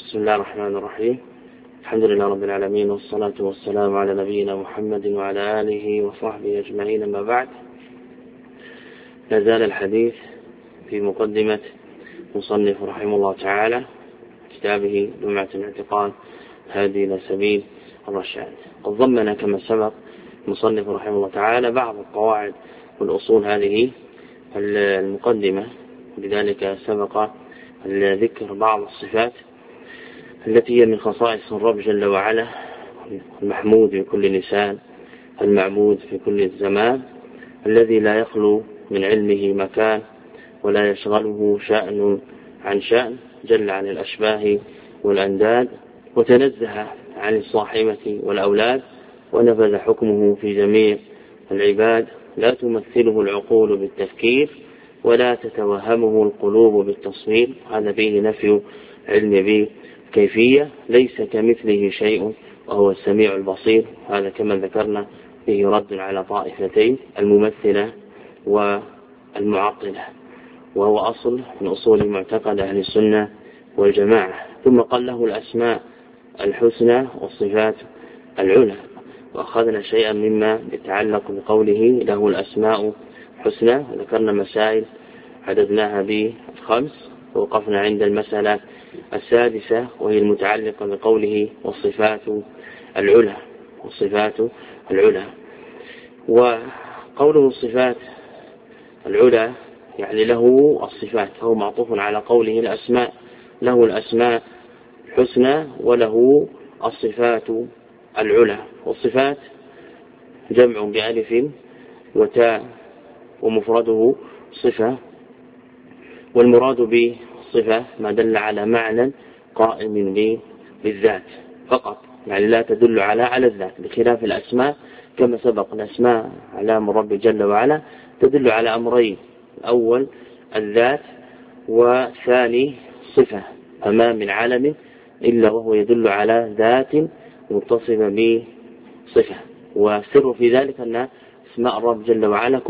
بسم الله الرحمن الرحيم. الحمد لله رب العالمين، والصلاة والسلام على نبينا محمد وعلى آله وصحبه أجمعين. ما بعد، لازال الحديث في مقدمة مصنف رحمه الله تعالى كتابه لمعة الاعتقاد هادي إلى سبيل الرشاد. قد ضمن كما سبق المصنف رحمه الله تعالى بعض القواعد والأصول هذه المقدمة، لذلك سبق ذكر بعض الصفات التي هي من خصائص الرب جل وعلا، المحمود في كل لسان، المعبود في كل الزمان، الذي لا يخلو من علمه مكان ولا يشغله شأن عن شأن، جل عن الأشباه والأنداد، وتنزه عن الصاحبة والأولاد، ونفذ حكمه في جميع العباد، لا تمثله العقول بالتفكير ولا تتوهمه القلوب بالتصوير. هذا فيه نفي علم بكيفية، ليس كمثله شيء وهو السميع البصير. هذا كما ذكرنا فيه رد على طائفتين، الممثلة والمعطلة، وهو أصل من أصول معتقد أهل السنة والجماعة. ثم قال له الأسماء الحسنى والصفات العلى، وأخذنا شيئا مما يتعلق بقوله له الأسماء حسنى، ذكرنا مسائل عددناها ب5، ووقفنا عند المسألة السادسة وهي المتعلقة بقوله والصفات العلى. والصفات العلى، وقوله الصفات العلى يعني له الصفات، هو معطوف على قوله الأسماء، له الأسماء الحسنى وله الصفات العلى. والصفات جمع بألف وتاء ومفرده صفة، والمراد بالصفة ما دل على معنى قائم بالذات فقط، يعني لا تدل على الذات، بخلاف الأسماء كما سبق. الأسماء علام الرب جل وعلا تدل على أمرين، الأول الذات، وثاني صفة، فما من عالم إلا وهو يدل على ذات متصفة بصفة. والسر في ذلك أن اسماء الرب جل وعلا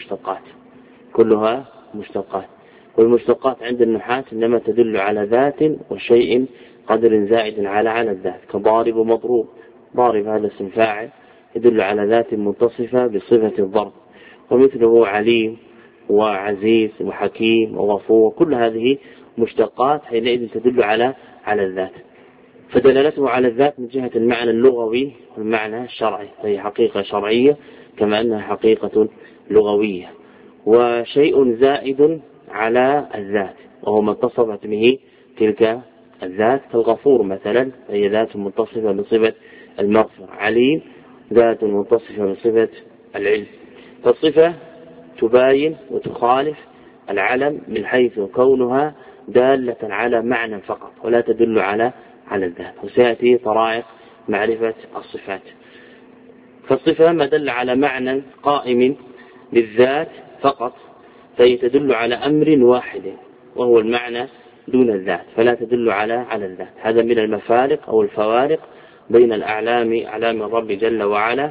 كلها مشتقات، والمشتقات عند النحاة إنما تدل على ذات وشيء قدر زائد على الذات، كضارب ومضروب. ضارب هذا اسم فاعل يدل على ذات متصفة بصفة الضرب، ومثله عليم وعزيز وحكيم وغفور، كل هذه مشتقات حينئذ تدل على الذات، فدلالته على الذات من جهة المعنى اللغوي والمعنى الشرعي، فهي حقيقة شرعية كما أنها حقيقة لغوية. وشيء زائد على الذات وهو ما اتصفت به تلك الذات، كالغفور مثلا هي ذات متصفة بصفة المغفرة، عليم ذات متصفة بصفة العلم. فالصفة تباين وتخالف العلم من حيث كونها دالة على معنى فقط ولا تدل على الذات، وسيأتي طرائق معرفة الصفات. فالصفة ما دل على معنى قائم بالذات فقط فهي تدل على أمر واحد وهو المعنى دون الذات، فلا تدل على الذات. هذا من المفارق أو الفوارق بين أعلام الرب جل وعلا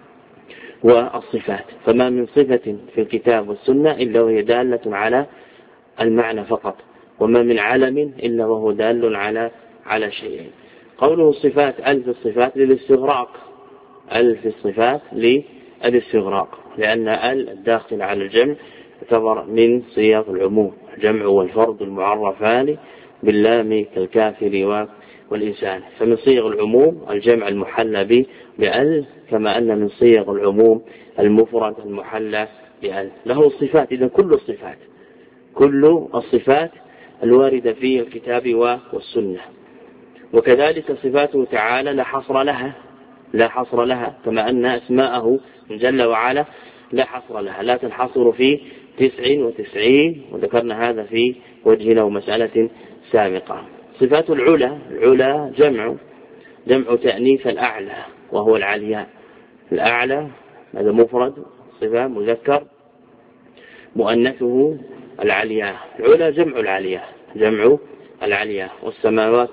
والصفات. فما من صفة في الكتاب والسنة إلا وهي دالة على المعنى فقط، وما من علم إلا وهو دال على شيء. قوله الصفات ألف الصفات للاستغراق، ألف الصفات للاستغراق، لأن الداخل على الجمع يعتبر من صيغ العموم، الجمع والفرد المعرفان باللام كالكافر والإنسان، فمن صيغ العموم الجمع المحلى بأل، كما أن من صيغ العموم المفرد المحلى بأل. له الصفات، إذن كل الصفات الواردة في الكتاب والسنة، وكذلك صفاته تعالى لا حصر لها كما أن أسماءه جل وعلا لا حصر لها، لا تنحصر في 99، وذكرنا هذا في وجهنا ومسألة سابقة. صفات العلا جمع تأنيث الأعلى وهو العلياء. الأعلى هذا مفرد، صفة مذكر، مؤنثه العلياء. العلا جمع العلياء. والسماوات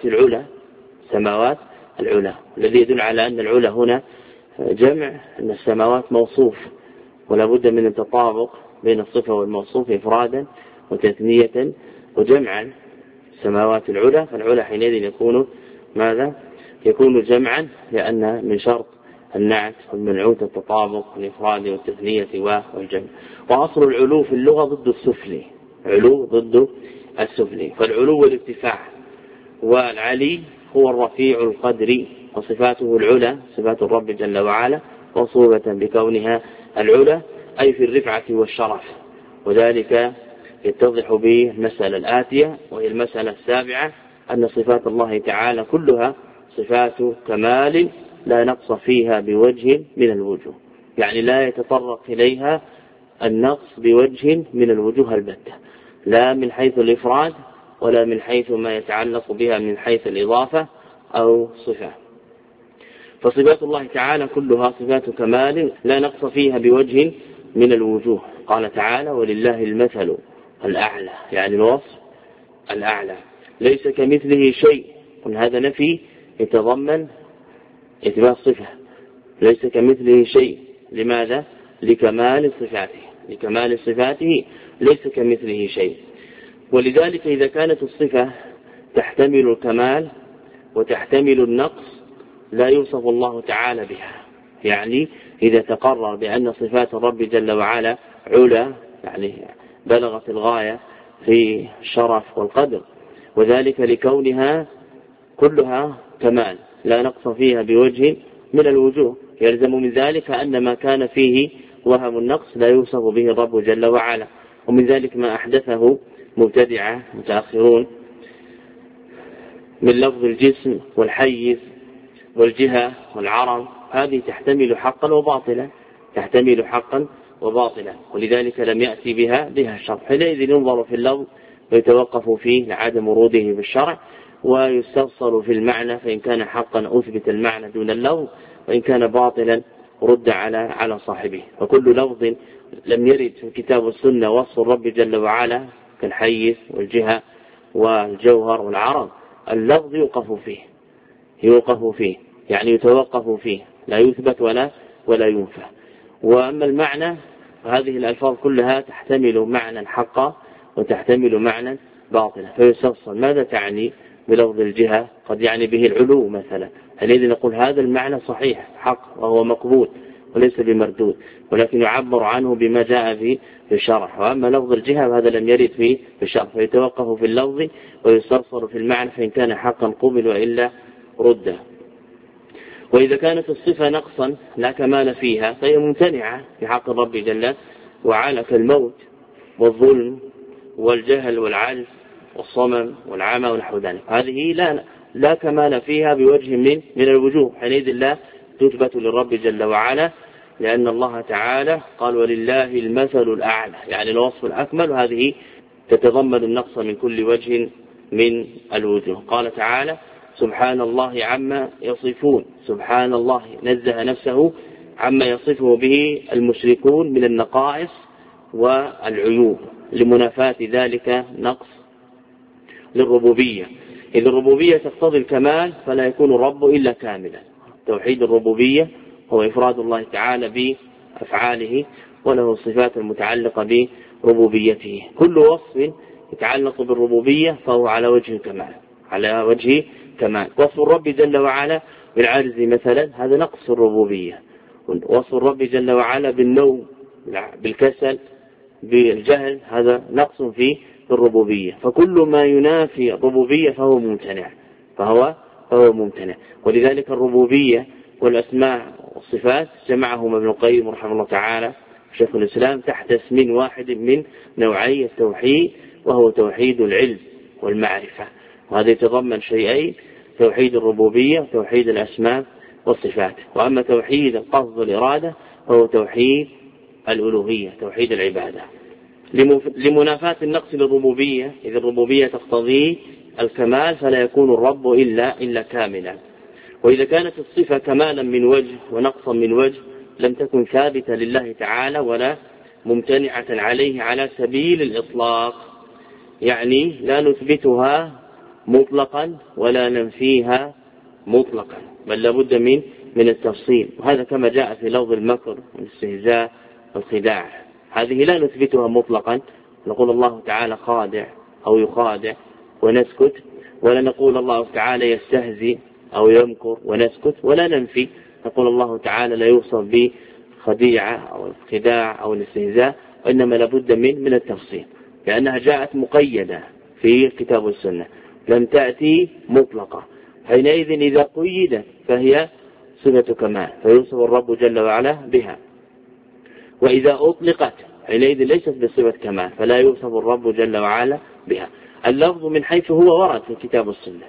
العلا، الذي يدل على أن العلا هنا جمع، أن السماوات موصوف، ولا بد من التطابق بين الصفة والموصوف إفرادا وتثنية وجمعا. السماوات العلى، فالعلى حينئذ يكون ماذا؟ يكون جمعا، لأن من شرط النعت والمنعوت التطابق والإفراد والتثنية والجمع. وأصل العلو في اللغة ضد السفلي، علو ضد السفلي، فالعلو والارتفاع، والعلي هو الرفيع القدر، وصفاته العلى صفات الرب جل وعلا موصوفة بكونها العلى أي في الرفعة والشرف. وذلك يتضح به المسألة الآتية، وهي المسألة السابعة، أن صفات الله تعالى كلها صفات كمال لا نقص فيها بوجه من الوجوه، يعني لا يتطرق إليها النقص بوجه من الوجوه البتة، لا من حيث الإفراد ولا من حيث ما يتعلق بها من حيث الإضافة أو صفة. فصفات الله تعالى كلها صفات كمال لا نقص فيها بوجه من الوجوه. قال تعالى: ولله المثل الأعلى، يعني الوصف الأعلى، ليس كمثله شيء. هذا نفي يتضمن إثبات صفة، ليس كمثله شيء. لماذا؟ لكمال صفاته، لكمال صفاته ليس كمثله شيء. ولذلك إذا كانت الصفة تحتمل الكمال وتحتمل النقص لا يوصف الله تعالى بها. يعني إذا تقرر بأن صفات الرب جل وعلا علا، يعني بلغت الغاية في الشرف والقدر، وذلك لكونها كلها كمال لا نقص فيها بوجه من الوجوه، يلزم من ذلك أن ما كان فيه وهم النقص لا يوصف به الرب جل وعلا. ومن ذلك ما أحدثه مبتدعة متأخرون من لفظ الجسم والحيز والجهة والعرض، هذه تحتمل حقا وباطلا، تحتمل حقا وباطلا، ولذلك لم يأتي بها الشرع. حينئذ ينظر في اللفظ ويتوقف فيه لعدم وروده بالشرع، ويستفصل في المعنى، فإن كان حقا أثبت المعنى دون اللفظ، وإن كان باطلا رد على صاحبه. وكل لفظ لم يرد في الكتاب والسنة وصف الرب جل وعلا كالحيز والجهة والجوهر والعرض، اللفظ يوقف فيه، يعني يتوقف فيه، لا يثبت ولا ينفى. وأما المعنى فهذه الألفاظ كلها تحتمل معنى حقا وتحتمل معنى باطلا، فيستفصل ماذا تعني بلفظ الجهة؟ قد يعني به العلو مثلا، الذي نقول هذا المعنى صحيح حق وهو مقبول وليس بمردود، ولكن يعبر عنه بما جاء في الشرح. وأما لفظ الجهة هذا لم يرد في الشرح، فيتوقف في اللفظ ويستفصل في المعنى، فإن كان حقا قبل وإلا رد. وإذا كانت الصفة نقصا لا كمال فيها فهي ممتنعة في حق الرب جل وعلا، كالموت والظلم والجهل والعجز والصمم والعمى ونحو ذلك، هذه لا كمال فيها بوجه من الوجوه، حينئذ لا تثبت للرب جل وعلا، لأن الله تعالى قال: ولله المثل الأعلى، يعني الوصف الأكمل، وهذه تتضمن النقص من كل وجه من الوجوه. قال تعالى: سبحان الله عما يصفون، سبحان الله نزه نفسه عما يصفه به المشركون من النقائص والعيوب، لمنافاة ذلك نقص للربوبية، إذ الربوبية تقتضي الكمال فلا يكون الرب إلا كاملا. توحيد الربوبية هو إفراد الله تعالى بأفعاله وله الصفات المتعلقة بربوبيته. كل وصف يتعلق بالربوبية فهو على وجه الكمال، على وجه كمال. وصف الرب جل وعلا بالعجز مثلا هذا نقص الربوبية، وصف الرب جل وعلا بالنوم بالكسل بالجهل هذا نقص في الربوبية. فكل ما ينافي الربوبية فهو ممتنع. ولذلك الربوبية والأسماء والصفات جمعهما ابن القيم رحمه الله تعالى شيخ الإسلام تحت اسم واحد من نوعي التوحيد، وهو توحيد العلم والمعرفة، وهذا يتضمن شيئين: توحيد الربوبية وتوحيد الأسماء والصفات. وأما توحيد القصد والإرادة فهو توحيد الألوهية، توحيد العبادة، لمنافاة النقص للربوبية، إذ الربوبية تقتضي الكمال فلا يكون الرب إلا كاملا. وإذا كانت الصفة كمالا من وجه ونقصا من وجه لم تكن ثابتة لله تعالى ولا ممتنعة عليه على سبيل الإطلاق، يعني لا نثبتها مطلقا ولا ننفيها مطلقا، بل لابد من التفصيل. وهذا كما جاء في لفظ المكر والاستهزاء والخداع، هذه لا نثبتها مطلقا، نقول الله تعالى خادع أو يخادع ونسكت، ولا نقول الله تعالى يستهزئ أو يمكر ونسكت، ولا ننفي نقول الله تعالى لا يوصف بخديعة أو الخداع أو الاستهزاء، وإنما لابد من التفصيل، لأنها جاءت مقيدة في الكتاب والسنة، لم تأتي مطلقة. حينئذ إذا قيدت فهي صفة كمال فيوصف الرب جل وعلا بها، وإذا أطلقت حينئذ ليست بصفة كمال فلا يوصف الرب جل وعلا بها. اللفظ من حيث هو ورد في الكتاب والسنة،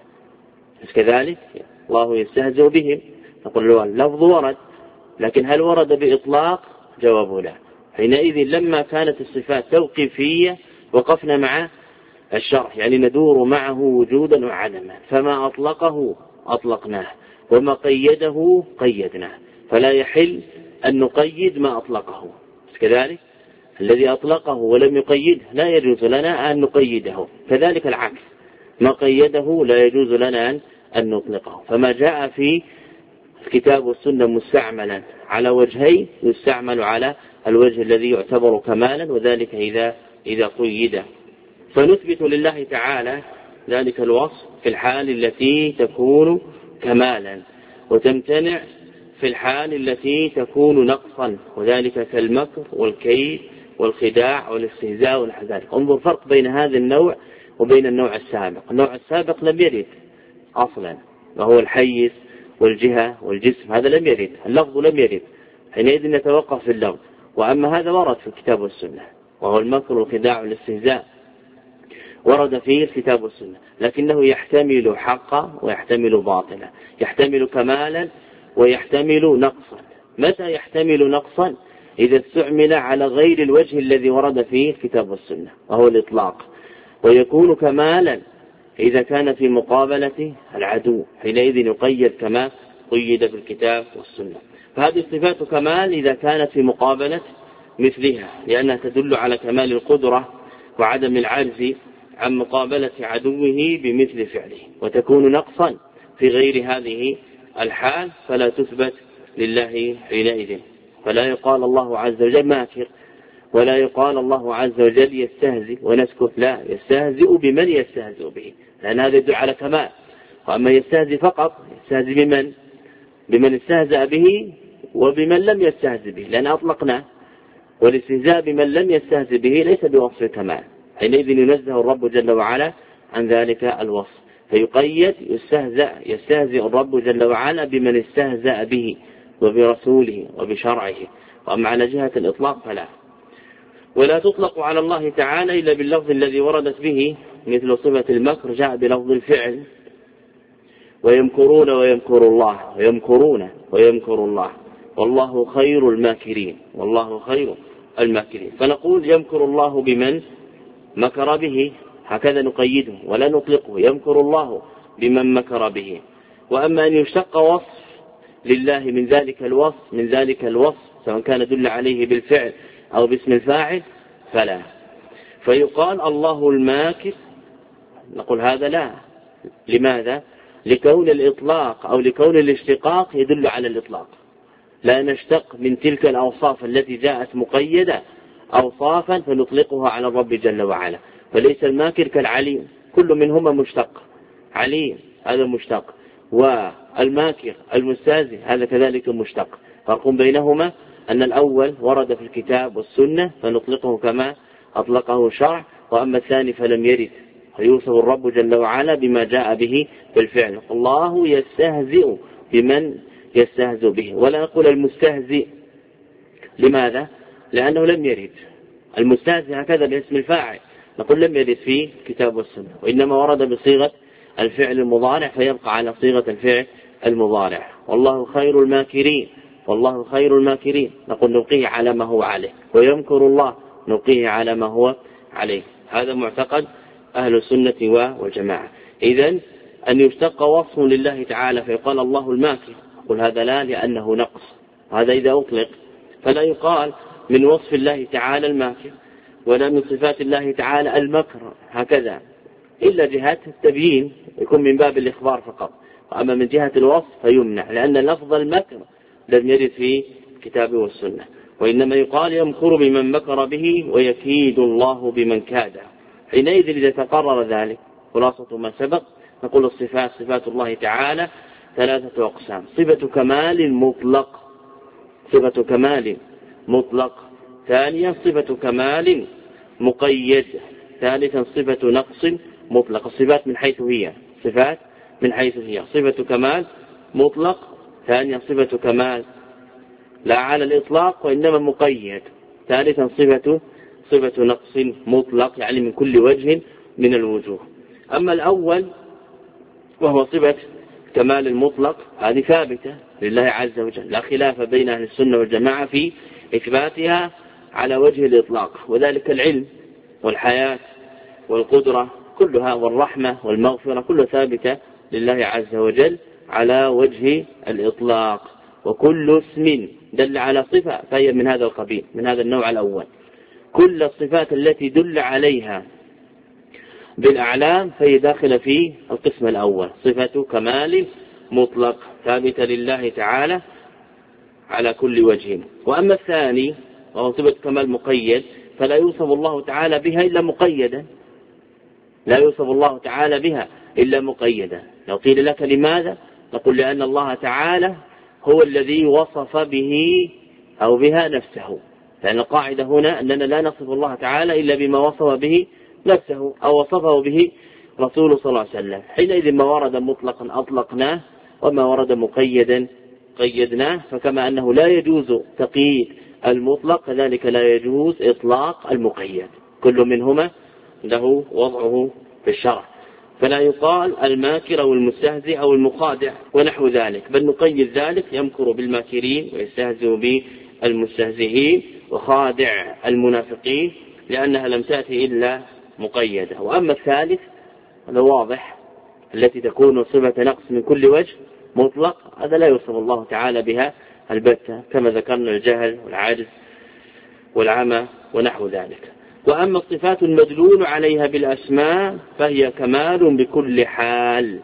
كذلك الله يستهزئ بهم، نقول له اللفظ ورد، لكن هل ورد بإطلاق؟ جواب لا. حينئذ لما كانت الصفات توقيفية وقفنا مع الشرح، يعني ندور معه وجودا وعدما، فما أطلقه أطلقناه وما قيده قيدناه، فلا يحل أن نقيد ما أطلقه، كذلك الذي أطلقه ولم يقيده لا يجوز لنا أن نقيده، كذلك العكس ما قيده لا يجوز لنا أن نطلقه. فما جاء في الكتاب والسنة مستعملا على وجهين يستعمل على الوجه الذي يعتبر كمالا، وذلك إذا قيد. فنثبت لله تعالى ذلك الوصف في الحال التي تكون كمالا، وتمتنع في الحال التي تكون نقصا، وذلك كالمكر والكيد والخداع والاستهزاء ونحو ذلك. انظر فرق بين هذا النوع وبين النوع السابق. النوع السابق لم يرد أصلا، وهو الحيز والجهة والجسم، هذا لم يرد، اللفظ لم يرد، حينئذ نتوقف في اللفظ. وأما هذا ورد في الكتاب والسنة، وهو المكر والخداع والاستهزاء ورد فيه الكتاب والسنة، لكنه يحتمل حقا ويحتمل باطلا، يحتمل كمالا ويحتمل نقصا. متى يحتمل نقصا؟ إذا استعمل على غير الوجه الذي ورد فيه الكتاب والسنة، وهو الإطلاق. ويكون كمالا إذا كان في مقابلة العدو، حينئذ يقيد كما قيد في الكتاب والسنة. فهذه صفات كمال إذا كانت في مقابلة مثلها، لأنها تدل على كمال القدرة وعدم العجز عن مقابلة عدوه بمثل فعله. وتكون نقصا في غير هذه الحال فلا تثبت لله حينئذ، فلا يقال الله عز وجل ماكر، ولا يقال الله عز وجل يستهزئ ونسكت، لا، يستهزئ بمن يستهزئ به، لأن هذا يدل على كمال. وأما يستهزئ فقط يستهزئ بمن استهزأ به وبمن لم يستهزئ به، لأن أطلقنا، والاستهزاء بمن لم يستهزئ به ليس بوصف كمال، حينئذ ينزه الرب جل وعلا عن ذلك الوصف، فيقيد يستهزئ الرب جل وعلا بمن استهزأ به وبرسوله وبشرعه. وأما على جهة الإطلاق فلا. ولا تطلق على الله تعالى إلا باللفظ الذي وردت به، مثل صفة المكر جاء بلفظ الفعل، ويمكرون ويمكر الله، ويمكرون ويمكر الله، والله خير الماكرين، والله خير الماكرين. فنقول يمكر الله بمن مكر به، هكذا نقيده ولا نطلقه، يمكر الله بمن مكر به. وأما أن يشتق وصف لله من ذلك الوصف سواء كان دل عليه بالفعل أو باسم الفاعل فلا. فيقال الله الماكر، نقول هذا لا. لماذا؟ لكون الإطلاق أو لكون الاشتقاق يدل على الإطلاق، لا نشتق من تلك الأوصاف التي جاءت مقيدة أوصافا فنطلقها على الرب جل وعلا. فليس الماكر كالعليم، كل منهما مشتق، عليم هذا مشتق، والماكر المستهزئ هذا كذلك مشتق. فرق بينهما أن الأول ورد في الكتاب والسنة فنطلقه كما أطلقه الشرع، وأما الثاني فلم يرد، فيوصف الرب جل وعلا بما جاء به بالفعل. الله يستهزئ بمن يستهزئ به، ولا نقول المستهزئ. لماذا؟ لأنه لم يرد المستهزئ هكذا باسم الفاعل، نقول لم يرد في الكتاب والسنة، وإنما ورد بصيغة الفعل المضارع فيبقى على صيغة الفعل المضارع. والله خير الماكرين، والله خير الماكرين، نقول نلقيه على ما هو عليه، ويمكر الله نلقيه على ما هو عليه. هذا معتقد أهل السنة والجماعة. إذن أن يشتق وصف لله تعالى فيقال الله الماكر، قل هذا لا، لأنه نقص، هذا إذا أطلق. فلا يقال من وصف الله تعالى الماكر، ولا من صفات الله تعالى المكر هكذا، إلا جهة التبيين يكون من باب الإخبار فقط. وأما من جهة الوصف فيمنع، لأن لفظ المكر لم يرد في الكتاب والسنة، وإنما يقال يمكر بمن مكر به ويكيد الله بمن كاده. حينئذ إذا تقرر ذلك خلاصة ما سبق نقول الصفات صفات الله تعالى 3 أقسام: صفة كمال مطلق، صفة كمال مطلق، ثانيا صفة كمال مقيد، ثالثا صفة نقص مطلق. الصفات من حيث هي صفات من حيث هي صفة كمال مطلق، ثانيا صفة كمال لا على الإطلاق وإنما مقيد، ثالثا صفة نقص مطلق يعني من كل وجه من الوجوه. أما الأول وهو صفة كمال المطلق هذه ثابتة لله عز وجل، لا خلاف بين أهل السنة والجماعة في إثباتها على وجه الإطلاق، وذلك العلم والحياة والقدرة كلها والرحمة والمغفرة كلها ثابتة لله عز وجل على وجه الإطلاق. وكل اسم دل على صفة فهي من هذا القبيل، من هذا النوع الأول. كل الصفات التي دل عليها بالأعلام فهي داخلة في القسم الأول، صفة كمال مطلق ثابتة لله تعالى على كل وجه. وأما الثاني وهو صفة كمال مقيد فلا يوصف الله تعالى بها إلا مقيدا، لا يوصف الله تعالى بها إلا مقيدا. لو قيل لك لماذا نقول لأن الله تعالى هو الذي وصف به أو بها نفسه، لأن القاعدة هنا أننا لا نصف الله تعالى إلا بما وصف به نفسه أو وصفه به رسول صلى الله عليه وسلم. حينئذ ما ورد مطلقا أطلقناه وما ورد مقيدا قيدناه. فكما أنه لا يجوز تقييد المطلق كذلك لا يجوز إطلاق المقيد، كل منهما له وضعه في الشرع، فلا يقال الماكر أو المستهزئ أو المخادع ونحو ذلك، بل نقيد ذلك: يمكر بالماكرين ويستهزئ بالمستهزئين وخادع المنافقين، لأنها لم تأتي إلا مقيدة. وأما الثالث هذا واضح، التي تكون صفة نقص من كل وجه مطلق، هذا لا يوصف الله تعالى بها البتة، كما ذكرنا الجهل والعجز والعمى ونحو ذلك. وأما الصفات المدلول عليها بالأسماء فهي كمال بكل حال،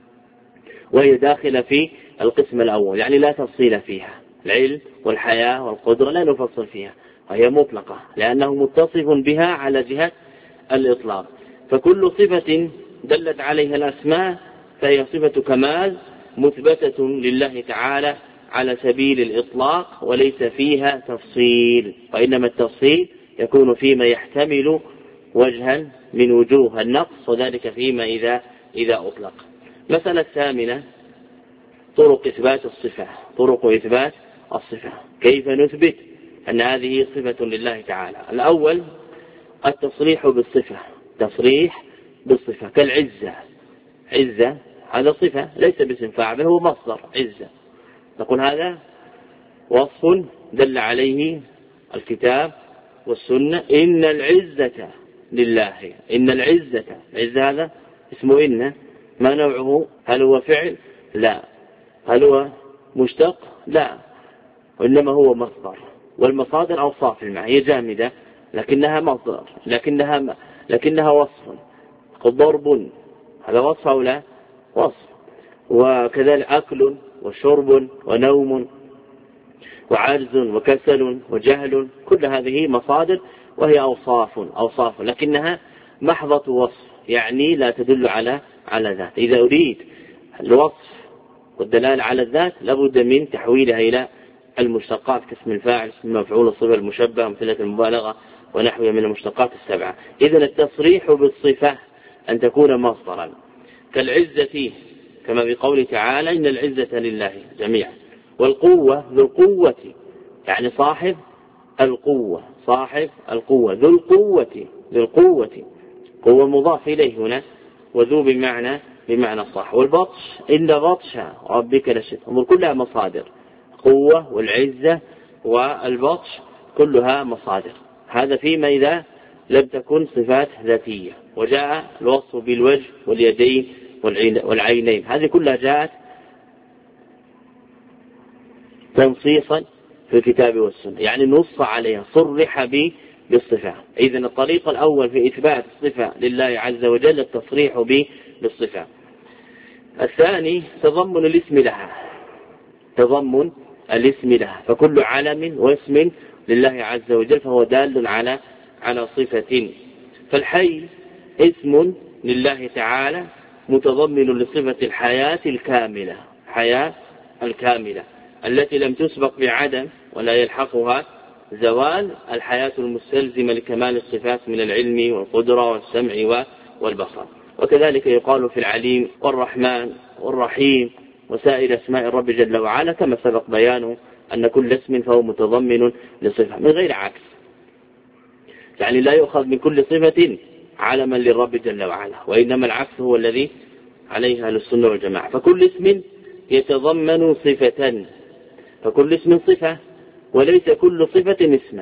وهي داخلة في القسم الأول، يعني لا تفصيل فيها، العلم والحياة والقدرة لا نفصل فيها، وهي مطلقة لأنه متصف بها على جهة الإطلاق. فكل صفة دلت عليها الأسماء فهي صفة كمال مثبتة لله تعالى على سبيل الإطلاق، وليس فيها تفصيل، وإنما التفصيل يكون فيما يحتمل وجها من وجوه النقص، وذلك فيما إذا أطلق. مسألة ثامنة: طرق إثبات الصفة. طرق إثبات الصفة، كيف نثبت أن هذه صفة لله تعالى؟ الأول التصريح بالصفة، تصريح بالصفة كالعزة، عزة هذا صفة ليس باسم فاعل، هو مصدر عزة، نقول هذا وصف دل عليه الكتاب والسنة: إن العزة لله. إن العزة، العزة هذا اسمه إن، ما نوعه؟ هل هو فعل؟ لا. هل هو مشتق؟ لا، وإنما هو مصدر، والمصادر أوصاف المعنى، هي جامدة لكنها مصدر، لكنها وصف. ضرب هذا وصف أو لا؟ وصف. وكذلك أكل وشرب ونوم وعجز وكسل وجهل، كل هذه مصادر وهي أوصاف لكنها محضة وصف، يعني لا تدل على ذات. إذا أريد الوصف والدلالة على الذات لابد من تحويلها إلى المشتقات كاسم الفاعل، اسم المفعول، الصفة المشبهة، أمثلة المبالغة ونحوها من المشتقات السبعة. إذن التصريح بالصفة أن تكون مصدرا كالعزة، كما بقوله تعالى: إن العزة لله جميعا. والقوة ذو القوة، يعني صاحب القوة، صاحب القوة، ذو القوة، قوة مضاف إليه هنا، وذو بمعنى صح. والبطش إن بطش ربك لشديد، أمور كلها مصادر، قوة والعزة والبطش كلها مصادر. هذا فيما إذا لم تكن صفات ذاتية، وجاء الوصف بالوجه واليدين والعينين، هذه كلها جاءت تنصيصا في الكتاب والسنة، يعني نص عليها، صرح بالصفة. إذن الطريق الأول في إثبات الصفة لله عز وجل التصريح بالصفة. الثاني تضمن الاسم لها، فكل علم واسم لله عز وجل فهو دال على صفة. فالحي اسم لله تعالى متضمن لصفة الحياة الكاملة، حياة الكاملة التي لم تسبق بعدم ولا يلحقها زوال، الحياة المستلزمة لكمال الصفات من العلم والقدرة والسمع والبصر. وكذلك يقال في العليم والرحمن والرحيم وسائر أسماء الرب جل وعلا كما سبق بيانه أن كل اسم فهو متضمن لصفة من غير عكس، يعني لا يؤخذ من كل صفة علما للرب جل وعلا، وإنما العكس هو الذي عليه أهل السنة والجماعة. فكل اسم يتضمن صفة، فكل اسم صفة وليس كل صفة اسما،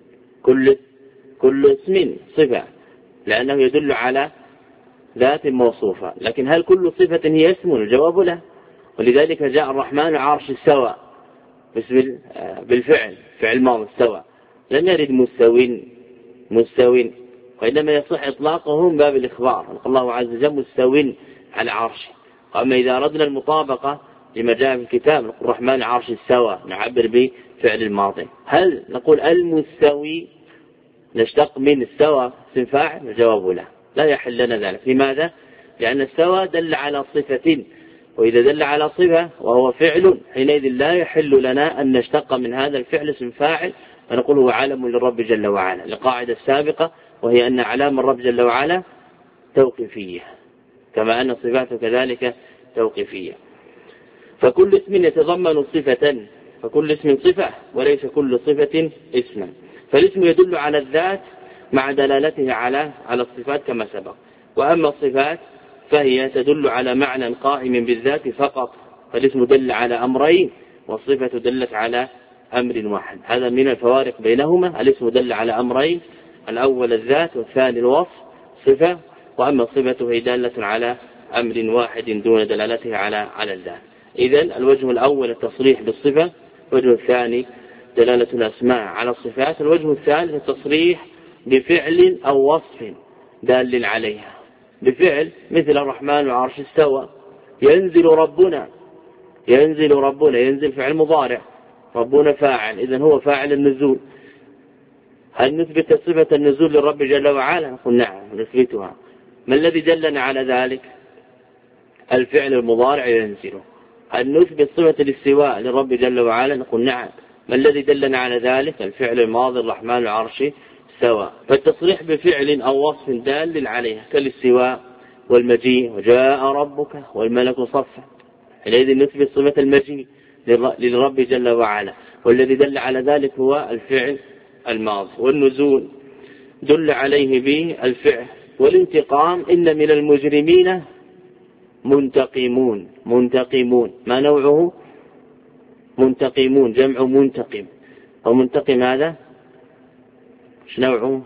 كل اسم صفة لأنه يدل على ذات موصوفة، لكن هل كل صفة هي اسم؟ الجواب لا. ولذلك جاء الرحمن عرش استوى بالفعل، فعل ماضي استوى، لم يرد مستوٍ، وإنما يصح إطلاقه من باب الإخبار. الله عز وجل مستوٍ على عرشه. أما إذا أردنا المطابقة لما جاء في الكتاب نقول الرحمن عرش استوى، نعبر بفعل الماضي. هل نقول المستوي نشتق من استوى اسم فاعل؟ الجواب لا يحل لنا ذلك. لماذا؟ لأن استوى دل على صفة، وإذا دل على صفة وهو فعل حينئذ لا يحل لنا أن نشتق من هذا الفعل اسم فاعل ونقول هو علم للرب جل وعلا، لقاعدة السابقة وهي أن أعلام الرب جل وعلا توقيفية كما أن صفاته كذلك توقيفية. فكل اسم يتضمن صفة، فكل اسم صفة وليس كل صفة اسما. فالاسم يدل على الذات مع دلالته على الصفات كما سبق، وأما الصفات فهي تدل على معنى قائم بالذات فقط، فالاسم دل على أمرين والصفة دلت على أمر واحد. هذا من الفوارق بينهما، الاسم دل على أمرين، الأول الذات والثاني الوصف صفة، وأما الصفة هي دالة على أمر واحد دون دلالته على الذات. إذن الوجه الأول التصريح بالصفة، الوجه الثاني دلالة الأسماء على الصفات، الوجه الثالث التصريح بفعل أو وصف دال عليها. بفعل مثل الرحمن وعرش استوى، ينزل ربنا، ينزل فعل مضارع، ربنا فاعل، إذن هو فاعل النزول. هل نثبت صفة النزول للرب جل وعلا؟ نقول نعم نثبتها. ما الذي دلنا على ذلك؟ الفعل المضارع ينزله. هل نثبت صفة الاستواء للرب جل وعلا؟ نقول نعم. ما الذي دلنا على ذلك؟ الفعل الماضي الرحمن العرش استوى. فالتصريح بفعل أو وصف دال عليها كالاستواء والمجيء وجاء ربك والملك صفا، حينئذ نثبت صفة المجيء للرب جل وعلا، والذي دل على ذلك هو الفعل الماضي. والنزول دل عليه بالفعل. والانتقام إن من المجرمين منتقمون، ما نوعه؟ منتقمون، جمع منتقم. ومنتقم هذا ايش نوعه؟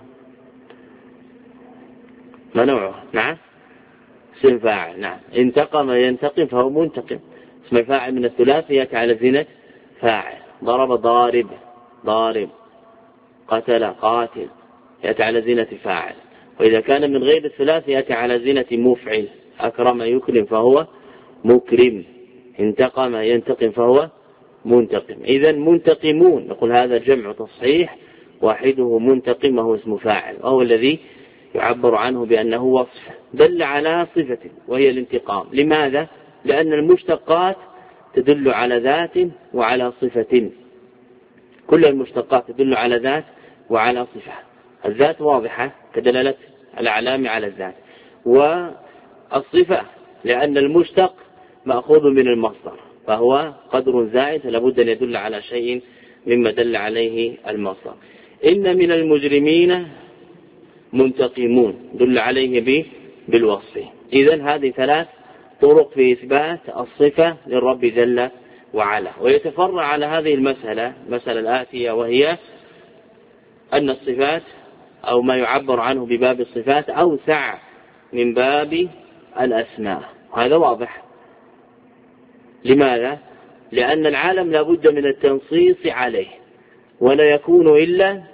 ما نوعه؟ نعم اسم فاعل. نعم انتقم ينتقم فهو منتقم، اسم فاعل من الثلاثي يأتي على زينة فاعل. ضرب ضارب، قتل قاتل يأتي على زينة فاعل. وإذا كان من غير الثلاثي يأتي على زينة مفعل. أكرم يكرم فهو مكرم، انتقم ينتقم فهو منتقم. إذن منتقمون نقول هذا جمع تصحيح، واحده منتقم وهو اسم فاعل، وهو الذي يعبر عنه بأنه وصف دل على صفة وهي الانتقام. لماذا؟ لأن المشتقات تدل على ذات وعلى صفة، كل المشتقات تدل على ذات وعلى صفة. الذات واضحة كدلالة الأعلام على الذات، والصفة لأن المشتق مأخوذ من المصدر فهو قدر زائد لابد أن يدل على شيء مما دل عليه المصدر. إن من المجرمين منتقمون دل عليه بالوصف. إذن هذه ثلاث طرق في إثبات الصفة للرب جل وعلا. ويتفرع على هذه المسألة الآتية، وهي أن الصفات أو ما يعبر عنه بباب الصفات أوسع من باب الأسماء، وهذا واضح. لماذا؟ لأن العالم لا بد من التنصيص عليه، ولا يكون إلا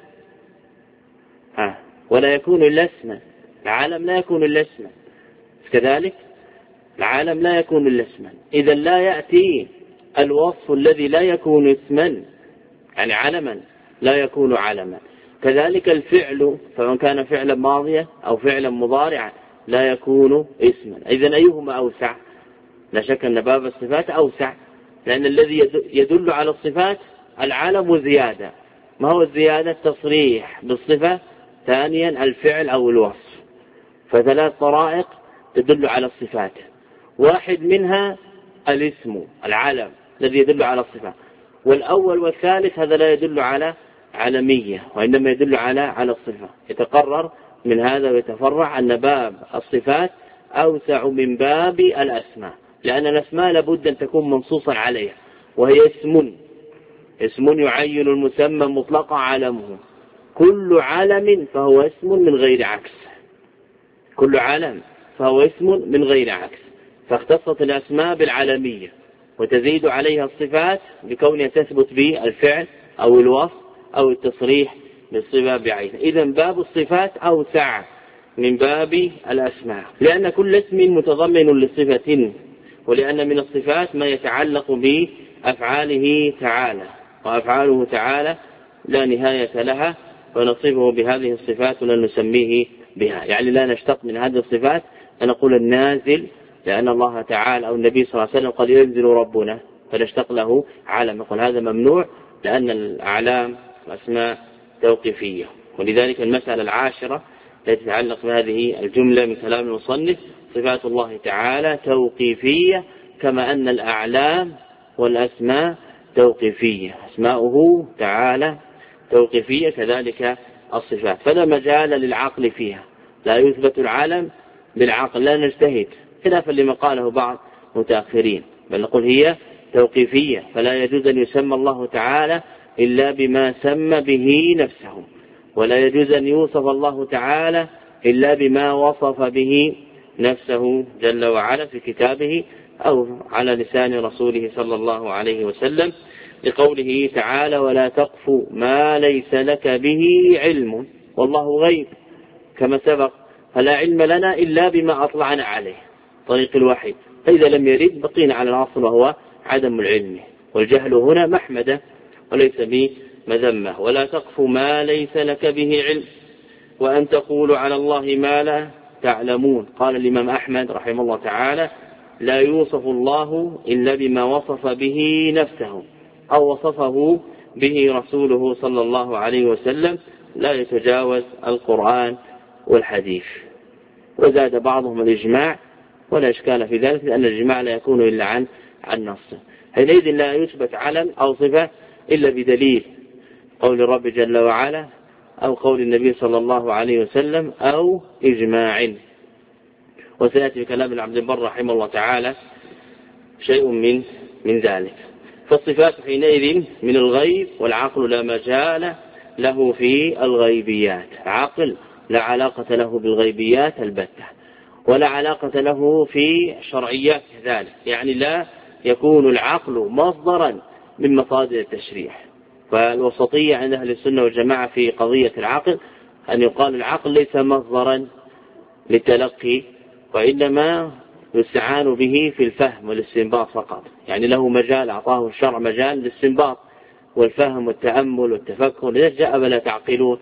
اسما. العالم لا يكون إلا اسما، كذلك العالم لا يكون إلا اسما. إذا لا يأتي الوصف الذي لا يكون اسما، يعني علما لا يكون علما. كذلك الفعل، فمن كان فعلا ماضيا أو فعلا مضارعا لا يكون اسما. إذن أيهما أوسع؟ لا شك أن باب الصفات أوسع، لأن الذي يدل على الصفات العلم زيادة. ما هو الزيادة؟ التصريح بالصفة، ثانيا الفعل أو الوصف. فثلاث طرائق تدل على الصفات، واحد منها الاسم العلم الذي يدل على الصفة، والأول والثالث هذا لا يدل على علمية وإنما يدل على الصفة. يتقرر من هذا ويتفرع أن باب الصفات أوسع من باب الأسماء، لأن الأسماء لابد أن تكون منصوصا عليها، وهي اسم يعين المسمى مطلقا علمه. كل علم فهو اسم من غير عكس، كل علم فهو اسم من غير عكس. فاختصت الأسماء بالعلمية وتزيد عليها الصفات بكونها تثبت بالفعل أو الوصف أو التصريح بالصفة بعينه. إذن باب الصفات أوسع من باب الأسماء، لأن كل اسم متضمن لصفة، ولأن من الصفات ما يتعلق بأفعاله تعالى، وأفعاله تعالى لا نهاية لها، ونصفه بهذه الصفات ولا نسميه بها. يعني لا نشتق من هذه الصفات أن نقول النازل، لأن الله تعالى أو النبي صلى الله عليه وسلم قد ينزل ربنا فنشتق له علم، نقول هذا ممنوع، لأن الأعلام والأسماء توقيفية. ولذلك المسألة العاشرة التي تتعلق بهذه الجملة من كلام المصنف: صفات الله تعالى توقيفية كما أن الأعلام والأسماء توقيفية. أسماؤه تعالى توقيفية، كذلك الصفات، فلا مجال للعقل فيها، لا يثبت العالم بالعقل، لا نجتهد خلافا لما قاله بعض متأخرين، بل نقول هي توقيفية، فلا يجوز أن يسمى الله تعالى إلا بما سمى به نفسه، ولا يجوز أن يوصف الله تعالى إلا بما وصف به نفسه جل وعلا في كتابه أو على لسان رسوله صلى الله عليه وسلم، لقوله تعالى: ولا تقف ما ليس لك به علم، والله غيب كما سبق، فلا علم لنا إلا بما أطلعنا عليه طريق الوحي. فإذا لم يرد بقينا على الأصل وهو عدم العلم، والجهل هنا محمدة وليس بمذمة. ولا تقف ما ليس لك به علم وأن تقول على الله ما لا تعلمون. قال الإمام أحمد رحمه الله تعالى: لا يوصف الله إلا بما وصف به نفسه أو وصفه به رسوله صلى الله عليه وسلم، لا يتجاوز القرآن والحديث. وزاد بعضهم الإجماع، ولا إشكال في ذلك، لأن الإجماع لا يكون إلا عن نص. حينئذ لا يثبت علم أو صفة إلا بدليل قول الرب جل وعلا أو قول النبي صلى الله عليه وسلم أو إجماع. وسيأتي في كلام العبد البر رحمه الله تعالى شيء من ذلك. فالصفات حينئذ من الغيب، والعقل لا مجال له في الغيبيات. عقل لا علاقة له بالغيبيات البتة، ولا علاقة له في شرعيات ذلك، يعني لا يكون العقل مصدرا من مصادر التشريع. فالوسطية عند أهل السنة والجماعة في قضية العقل أن يقال العقل ليس مصدرا للتلقي، وإنما يستعان به في الفهم والاستنباط فقط، يعني له مجال، أعطاه الشرع مجال للاستنباط والفهم والتأمل والتفكر. لذلك جاء: أفلا تعقلون،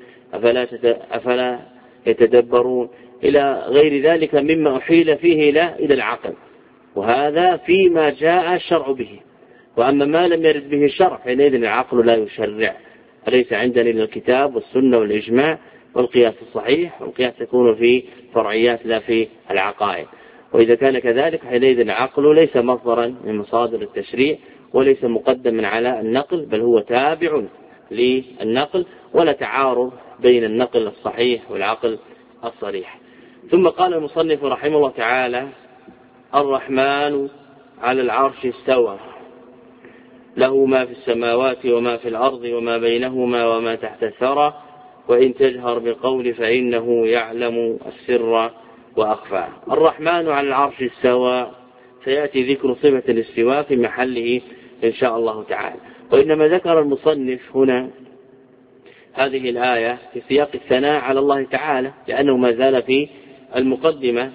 أفلا يتدبرون، إلى غير ذلك مما أحيل فيه إلى العقل، وهذا فيما جاء الشرع به. وأما ما لم يرد به الشرع حينئذ العقل لا يشرع، أليس عندنا إلا الكتاب والسنة والإجماع والقياس الصحيح، والقياس يكون في فرعيات لا في العقائد. وإذا كان كذلك حينئذ العقل ليس مصدرا من مصادر التشريع، وليس مقدما على النقل، بل هو تابع للنقل، ولا تعارض بين النقل الصحيح والعقل الصريح. ثم قال المصنف رحمه الله تعالى: الرحمن على العرش استوى، له ما في السماوات وما في الأرض وما بينهما وما تحت الثرى، وإن تجهر بالقول فإنه يعلم السر وأخفى. الرحمن على العرش استوى، سيأتي ذكر صفة الاستواء في محله إن شاء الله تعالى. وإنما ذكر المصنف هنا هذه الآية في سياق الثناء على الله تعالى، لأنه ما زال في المقدمة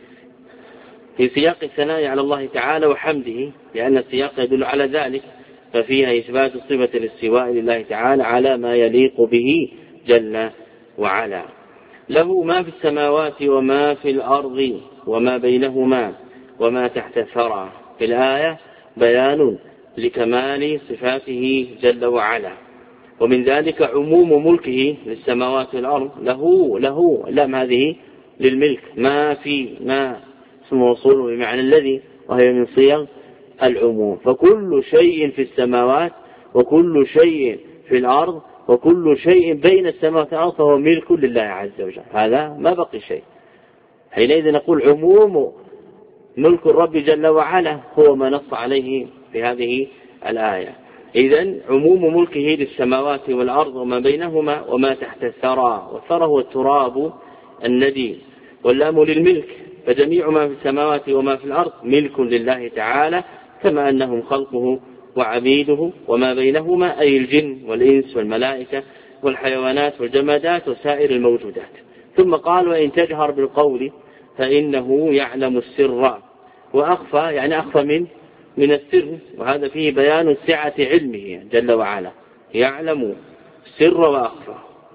في سياق الثناء على الله تعالى وحمده، لأن السياق يدل على ذلك، ففيها إثبات صفة الاستواء لله تعالى على ما يليق به جل وعلا. له ما في السماوات وما في الأرض وما بينهما وما تحت الثرى. في الآية بيان لكمال صفاته جل وعلا، ومن ذلك عموم ملكه للسماوات والأرض. له لام هذه للملك، ما في ما اسم موصول بمعنى الذي، وهي من صيغ العموم. فكل شيء في السماوات وكل شيء في الأرض وكل شيء بين السماوات والأرض فهو ملك لله عز وجل، هذا ما بقي شيء. حينئذ نقول عموم ملك الرب جل وعلا هو ما نص عليه في هذه الآية. إذن عموم ملكه للسماوات والأرض وما بينهما وما تحت الثرى، والثرى هو التراب الندي، واللام للملك، فجميع ما في السماوات وما في الأرض ملك لله تعالى، كما أنهم خلقه وعبيده، وما بينهما أي الجن والإنس والملائكة والحيوانات والجمادات وسائر الموجودات. ثم قال وإن تجهر بالقول فإنه يعلم السر وأخفى، يعني أخفى من السر، وهذا فيه بيان سعة علمه جل وعلا، يعلم السر وأخفى،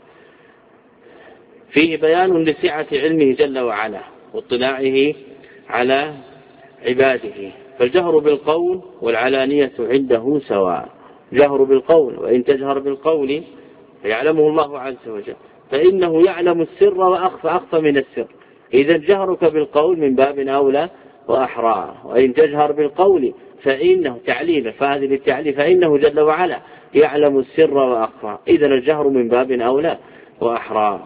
فيه بيان لسعة علمه جل وعلا واطلاعه على عباده. فالجهر بالقول والعلانية عنده سواء، جهر بالقول وإن تجهر بالقول فيعلمه الله عز وجل، فإنه يعلم السر وأخفى، أخفى من السر. إذا جهرك بالقول من باب أولى وأحرى، وإن تجهر بالقول فإنه تعليل، فهذه للتعليل، فإنه جل وعلا يعلم السر وأخفى، إذا الجهر من باب أولى وأحرى.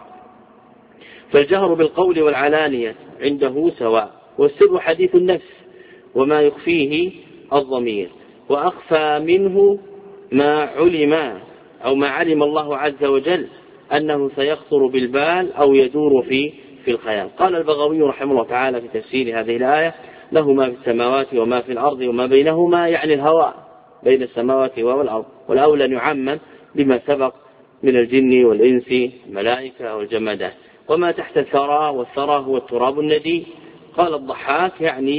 فالجهر بالقول والعلانية عنده سواء، والسر حديث النفس وما يخفيه الضمير، وأخفى منه ما علم أو ما علم الله عز وجل أنه سيخطر بالبال أو يدور في الخيال. قال البغوي رحمه الله تعالى في تفسير هذه الآية له ما في السماوات وما في الأرض وما بينهما، يعني الهواء بين السماوات والأرض، والأولى أن يعمم بما سبق من الجن والإنس الملائكة والجمادات. وما تحت الثرى، والثرى هو التراب الندي. قال الضحاك يعني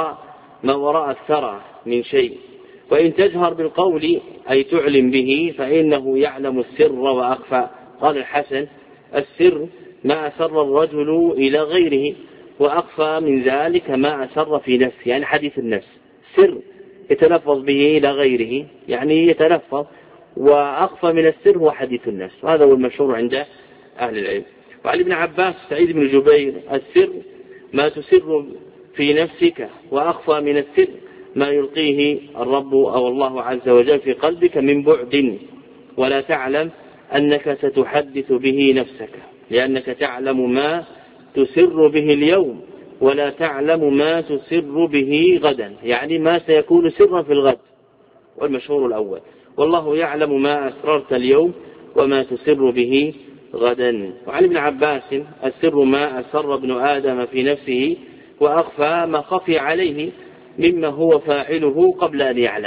ما وراء الثرى من شيء. وإن تجهر بالقول أي تعلم به فإنه يعلم السر وأخفى. قال الحسن السر ما أسر الرجل إلى غيره، وأخفى من ذلك ما أسر في نفسه، يعني حديث النفس. سر يتلفظ به إلى غيره يعني يتلفظ، وأخفى من السر هو حديث النفس، وهذا هو المشهور عند أهل العلم. وعن ابن عباس سعيد بن جبير السر ما تسر في نفسك، وأخفى من السر ما يلقيه الرب أو الله عز وجل في قلبك من بعد، ولا تعلم أنك ستحدث به نفسك، لأنك تعلم ما تسر به اليوم ولا تعلم ما تسر به غدا، يعني ما سيكون سرا في الغد، والمشهور الأول. والله يعلم ما أسررت اليوم وما تسر به غدا. وعن ابن عباس السر ما أسر ابن آدم في نفسه، وأخفى ما خفي عليه مما هو فاعله قبل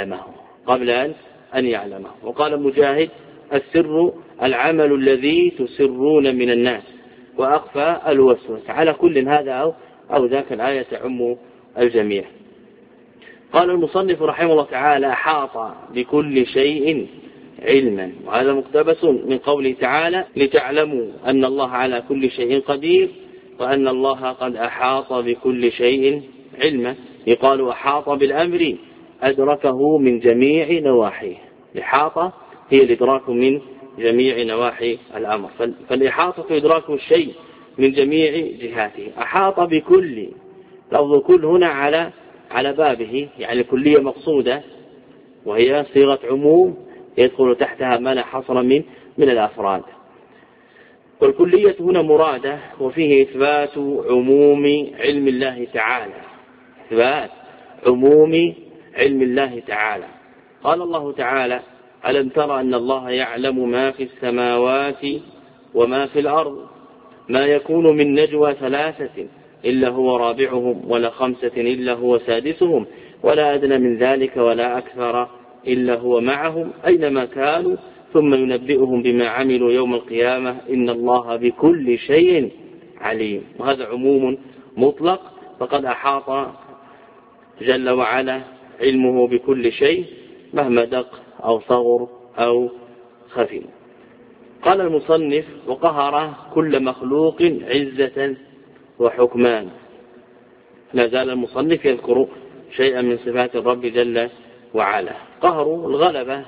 أن يعلمه. وقال مجاهد السر العمل الذي تسرون من الناس، وأخفى الوسوس. على كل هذا أو ذاك الآية تعم الجميع. قال المصنف رحمه الله تعالى أحاط بكل شيء علما، وهذا مقتبس من قوله تعالى لتعلموا أن الله على كل شيء قدير وأن الله قد أحاط بكل شيء علما. يقال أحاط بالأمر أدركه من جميع نواحيه، الإحاطة هي الإدراك من جميع نواحي الأمر، فالإحاطة إدراك الشيء من جميع جهاته. أحاط بكل، لفظ كل هنا على بابه، يعني كلية مقصودة، وهي صيغة عموم يدخل تحتها ما لا حصر من الأفراد. والكلية هنا مرادة، وفيه إثبات عموم علم الله تعالى، إثبات عموم علم الله تعالى. قال الله تعالى ألم تر أن الله يعلم ما في السماوات وما في الأرض ما يكون من نجوى 3 إلا هو رابعهم ولا 5 إلا هو سادسهم ولا أدنى من ذلك ولا أكثر إلا هو معهم أينما كانوا ثم ينبئهم بما عملوا يوم القيامة إن الله بكل شيء عليم. وهذا عموم مطلق، فقد أحاط جل وعلا علمه بكل شيء مهما دق أو صغر أو خفي. قال المصنف: وقهر كل مخلوق عزة وحكمان. لا زال المصنف يذكر شيئا من صفات الرب جل وعلا. قهر الغلبة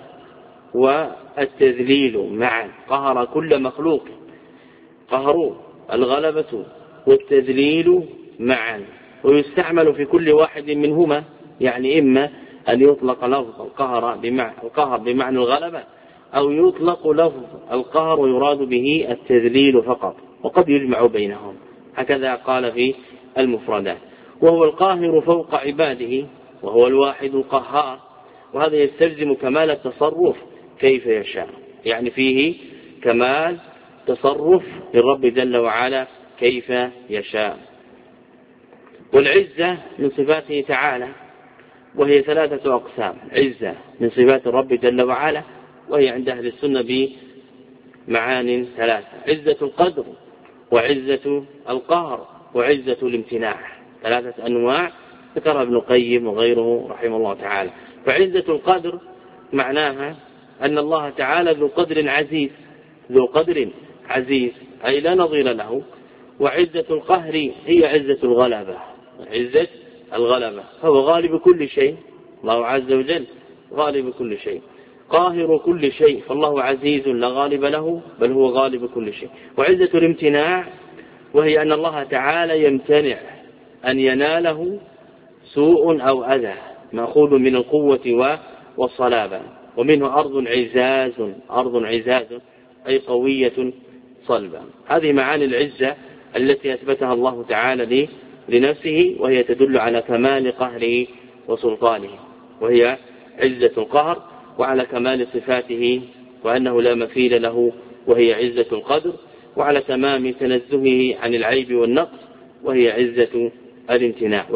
والتذليل معا، قهر كل مخلوق، قهر الغلبة والتذليل معا، ويستعمل في كل واحد منهما، يعني إما أن يطلق لفظ القهر بمعنى الغلبة، أو يطلق لفظ القهر ويراد به التذليل فقط، وقد يجمع بينهم، هكذا قال في المفردات. وهو القاهر فوق عباده، وهو الواحد القهار، وهذا يستلزم كمال التصرف كيف يشاء، يعني فيه كمال تصرف للرب جل وعلا كيف يشاء. والعزة من صفاته تعالى، وهي 3 أقسام. عزة من صفات الرب جل وعلا، وهي عند أهل السنة بمعان 3: عزة القدر، وعزة القهر، وعزة الامتناع. 3 أنواع ذكرها ابن القيم وغيره رحمه الله تعالى. فعزة القدر معناها أن الله تعالى ذو قدر عزيز، ذو قدر عزيز أي لا نظير له. وعزة القهر هي عزة الغلبة، عزة الغلبة، فهو غالب كل شيء، الله عز وجل غالب كل شيء، قاهر كل شيء، فالله عزيز لا غالب له بل هو غالب كل شيء. وعزة الامتناع، وهي أن الله تعالى يمتنع أن يناله سوء أو أذى، مأخوذ من القوة والصلابة، ومنه أرض عزاز أي قوية صلبة. هذه معاني العزة التي أثبتها الله تعالى لنفسه، وهي تدل على كمال قهره وسلطانه، وهي عزة القهر، وعلى كمال صفاته وأنه لا مثيل له، وهي عزة القدر، وعلى تمام تنزهه عن العيب والنقص، وهي عزة الامتناع.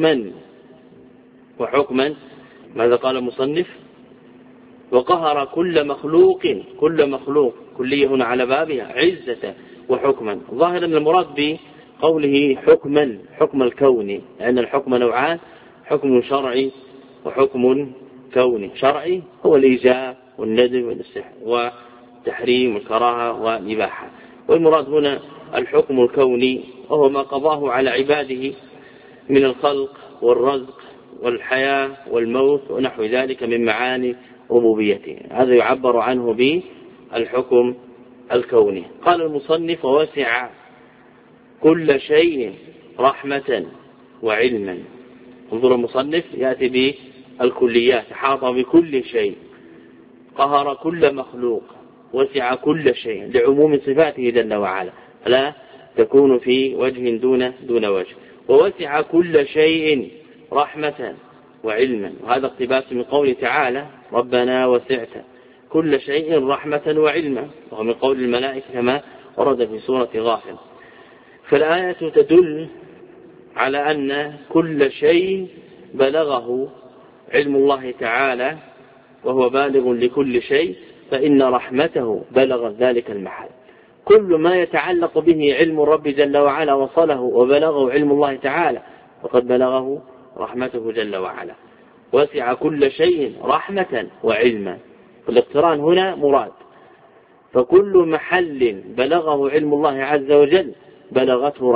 وحكما ماذا قال المصنف؟ وقهر كل مخلوق كلية هنا على بابها عزة وحكما. ظاهرا المراد بقوله حكما حكم الكون، لأن الحكم نوعان: حكم شرعي وحكم كوني. شرعي هو الإيجاب والندب والتحريم والكراهة والإباحة، والمراد هنا الحكم الكوني، وهو ما قضاه على عباده من الخلق والرزق والحياة والموت ونحو ذلك من معاني ربوبيته، هذا يعبر عنه بالحكم الكوني. قال المصنف: ووسع كل شيء رحمة وعلما. انظر المصنف يأتي بالكليات، حاط بكل شيء، قهر كل مخلوق، وسع كل شيء، لعموم صفاته جل وعلا، لا تكون في وجه دون وجه. ووسع كل شيء رحمة وعلما، وهذا اقتباس من قوله تعالى: ربنا وسعت كل شيء رحمة وعلما، وهو من قول الملائكة كما ورد في سورة غافر. فالآية تدل على أن كل شيء بلغه علم الله تعالى، وهو بالغ لكل شيء، فإن رحمته بلغت ذلك المحل. كل ما يتعلق به علم الرب جل وعلا وصله وبلغه علم الله تعالى، وقد بلغه رحمته جل وعلا. وسع كل شيء رحمة وعلما، الاقتران هنا مراد، فكل محل بلغه علم الله عز وجل بلغته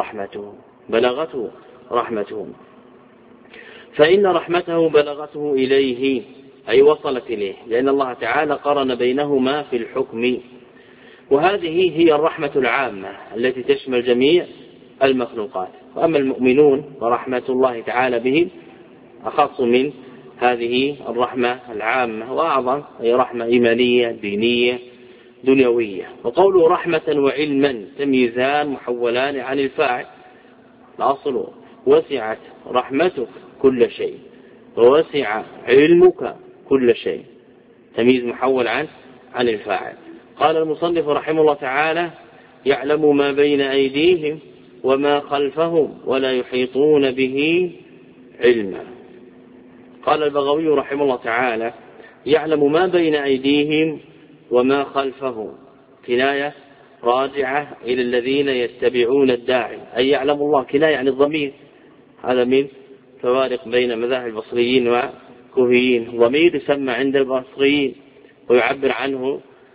رحمته، فإن رحمته بلغته إليه، أي وصلت إليه، لأن الله تعالى قرن بينهما في الحكم. وهذه هي الرحمة العامة التي تشمل جميع المخلوقات. وأما المؤمنون ورحمة الله تعالى بهم أخص من هذه الرحمة العامة وأعظم، أي رحمة إيمانية دينية دنيوية. وقوله رحمة وعلما تمييزان محولان عن الفاعل. الأصل وسعت رحمتك كل شيء، ووسع علمك كل شيء، تمييز محول عن الفاعل. قال المصنف رحمه الله تعالى: يعلم ما بين أيديهم وما خلفهم ولا يحيطون به علما. قال البغوي رحمه الله تعالى: يعلم ما بين أيديهم وما خلفهم، كناية راجعة إلى الذين يتبعون الداعي، أي يعلم الله، كناية عن الضمير. هذا من فوارق بين مذاهب البصريين والكوفيين. ضمير يسمى عند البصريين ويعبر عنه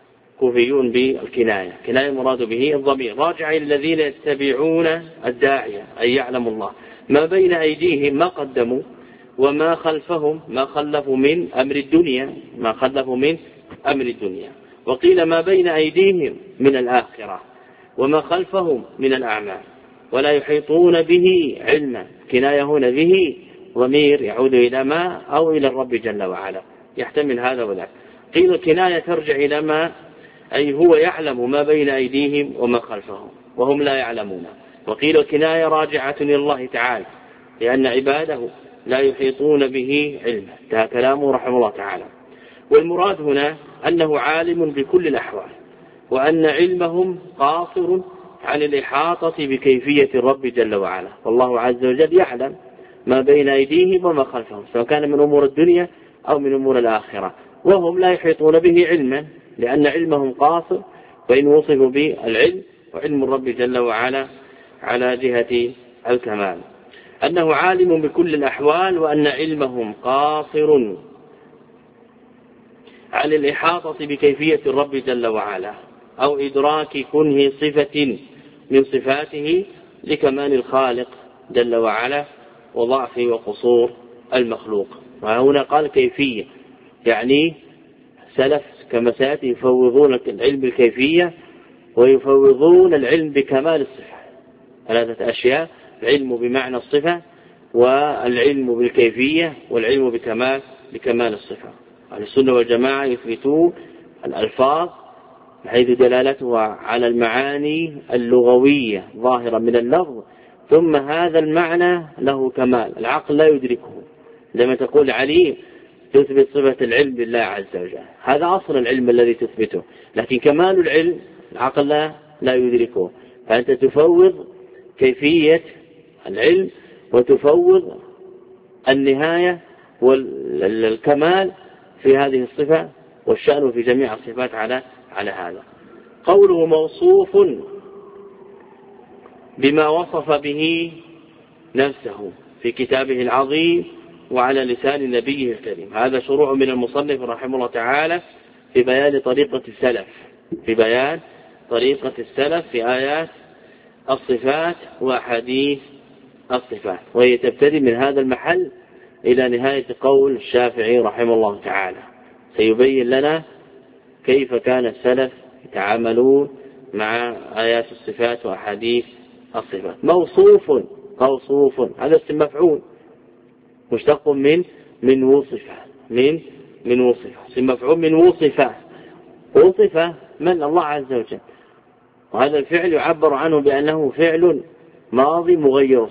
الكوفيون بالكناية، كناية مراد به الضمير. راجع إلى الذين يتبعون الداعية أي يعلم الله ما بين أيديهم ما قدموا وما خلفهم ما خلفوا من أمر الدنيا، ما خلفوا من أمر الدنيا. وقيل ما بين أيديهم من الآخرة وما خلفهم من الأعمال، ولا يحيطون به علما. كناية هنا به ضمير يعود إلى ما أو إلى الرب جل وعلا، يحتمل هذا وذاك. قيل كناية ترجع إلى ما أي هو يعلم ما بين أيديهم وما خلفهم وهم لا يعلمون. وقيل كناية راجعة إلى الله تعالى لأن عباده لا يحيطون به علما. انتهى كلامه رحمه الله تعالى. والمراد هنا أنه عالم بكل الأحوال، وأن علمهم قاصر عن الإحاطة بكيفية الرب جل وعلا. والله عز وجل يعلم ما بين أيديهم وما خلفهم سواء كان من أمور الدنيا أو من أمور الآخرة، وهم لا يحيطون به علما لأن علمهم قاصر، وإن وصفوا بالعلم وعلم الرب جل وعلا على جهة الكمال. أنه عالم بكل الأحوال، وأن علمهم قاصر عن الإحاطة بكيفية الرب جل وعلا أو إدراك كنه صفة من صفاته لكمال الخالق جل وعلا وضعف وقصور المخلوق. وهنا قال كيفية، يعني سلف كما سيأتي يفوضون العلم بالكيفية ويفوضون العلم بكمال الصفة. ثلاثة أشياء: العلم بمعنى الصفة، والعلم بالكيفية، والعلم بكمال الصفة. أهل السنة والجماعة يثبتون الألفاظ بحيث دلالتها على المعاني اللغوية ظاهرة من اللفظ، ثم هذا المعنى له كمال العقل لا يدركه. لما تقول عليم تثبت صفة العلم بالله عز وجل، هذا أصل العلم الذي تثبته، لكن كمال العلم العقل لا يدركه. فأنت تفوض كيفية العلم وتفوض النهاية والكمال في هذه الصفة، والشأن في جميع الصفات على هذا. قوله موصوف بما وصف به نفسه في كتابه العظيم وعلى لسان نبيه الكريم. هذا شروع من المصنف رحمه الله تعالى في بيان طريقة السلف في آيات الصفات وأحاديث الصفات، وهي تبتدي من هذا المحل إلى نهاية قول الشافعي رحمه الله تعالى. سيبين لنا كيف كان السلف يتعاملون مع آيات الصفات وأحاديث الصفات. موصوف هذا اسم مفعول مشتق من وصفه، من وصفه، اسم مفعول من وصفه من الله عز وجل. وهذا الفعل يعبر عنه بأنه فعل ماضي مغير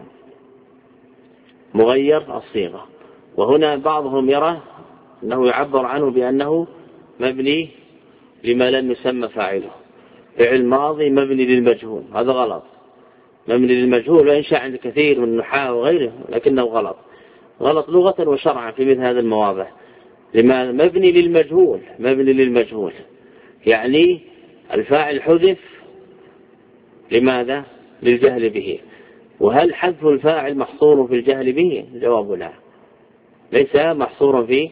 الصيغة. وهنا بعضهم يرى أنه يعبر عنه بأنه مبني لما لم يسمى فاعله، فعل ماضي مبني للمجهول. هذا غلط، مبني للمجهول وإن شاء عند كثير من النحاة وغيره، لكنه غلط لغة وشرعا في مثل هذا المواضع. لما مبني للمجهول يعني الفاعل حذف، لماذا؟ للجهل به. وهل حذف الفاعل محصور في الجهل به؟ الجواب لا، ليس محصورا في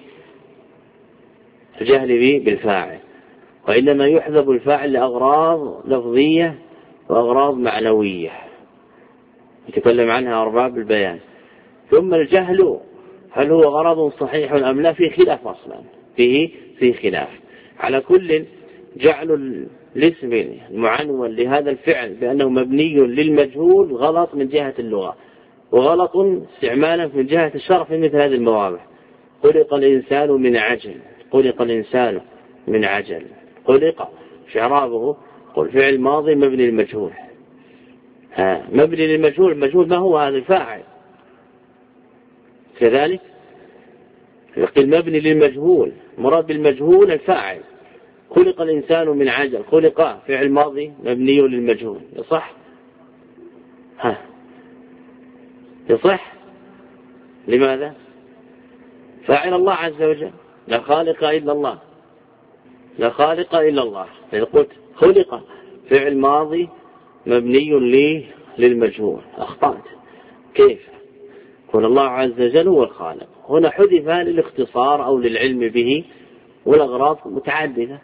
الجهل به بالفاعل، وإنما يحذف الفاعل لأغراض لفظية وأغراض معنوية يتكلم عنها أرباب البيان. ثم الجهل هل هو غرض صحيح أم لا؟ في خلاف أصلا، في خلاف. على كل جعل الاسم المعنون لهذا الفعل بأنه مبني للمجهول غلط من جهة اللغة، وغلط استعمالا في جهة الشرع في مثل هذه المواضع. خلق الإنسان من عجل، خلق شعرابه قل فعل ماضي مبني للمجهول. مبني للمجهول، المجهول ما هو؟ هذا الفاعل. كذلك يقول مبني للمجهول، مراد بالمجهول الفاعل. خلق الإنسان من عجل، خلق فعل ماضي مبني للمجهول، يصح لماذا؟ فاعل الله عز وجل، لا خالق إلا الله. إذا قلت خلق فعل ماضي مبني للمجهول أخطأت. كيف؟ يكون الله عز وجل هو الخالق. هنا حذف للاختصار أو للعلم به، والأغراض متعددة.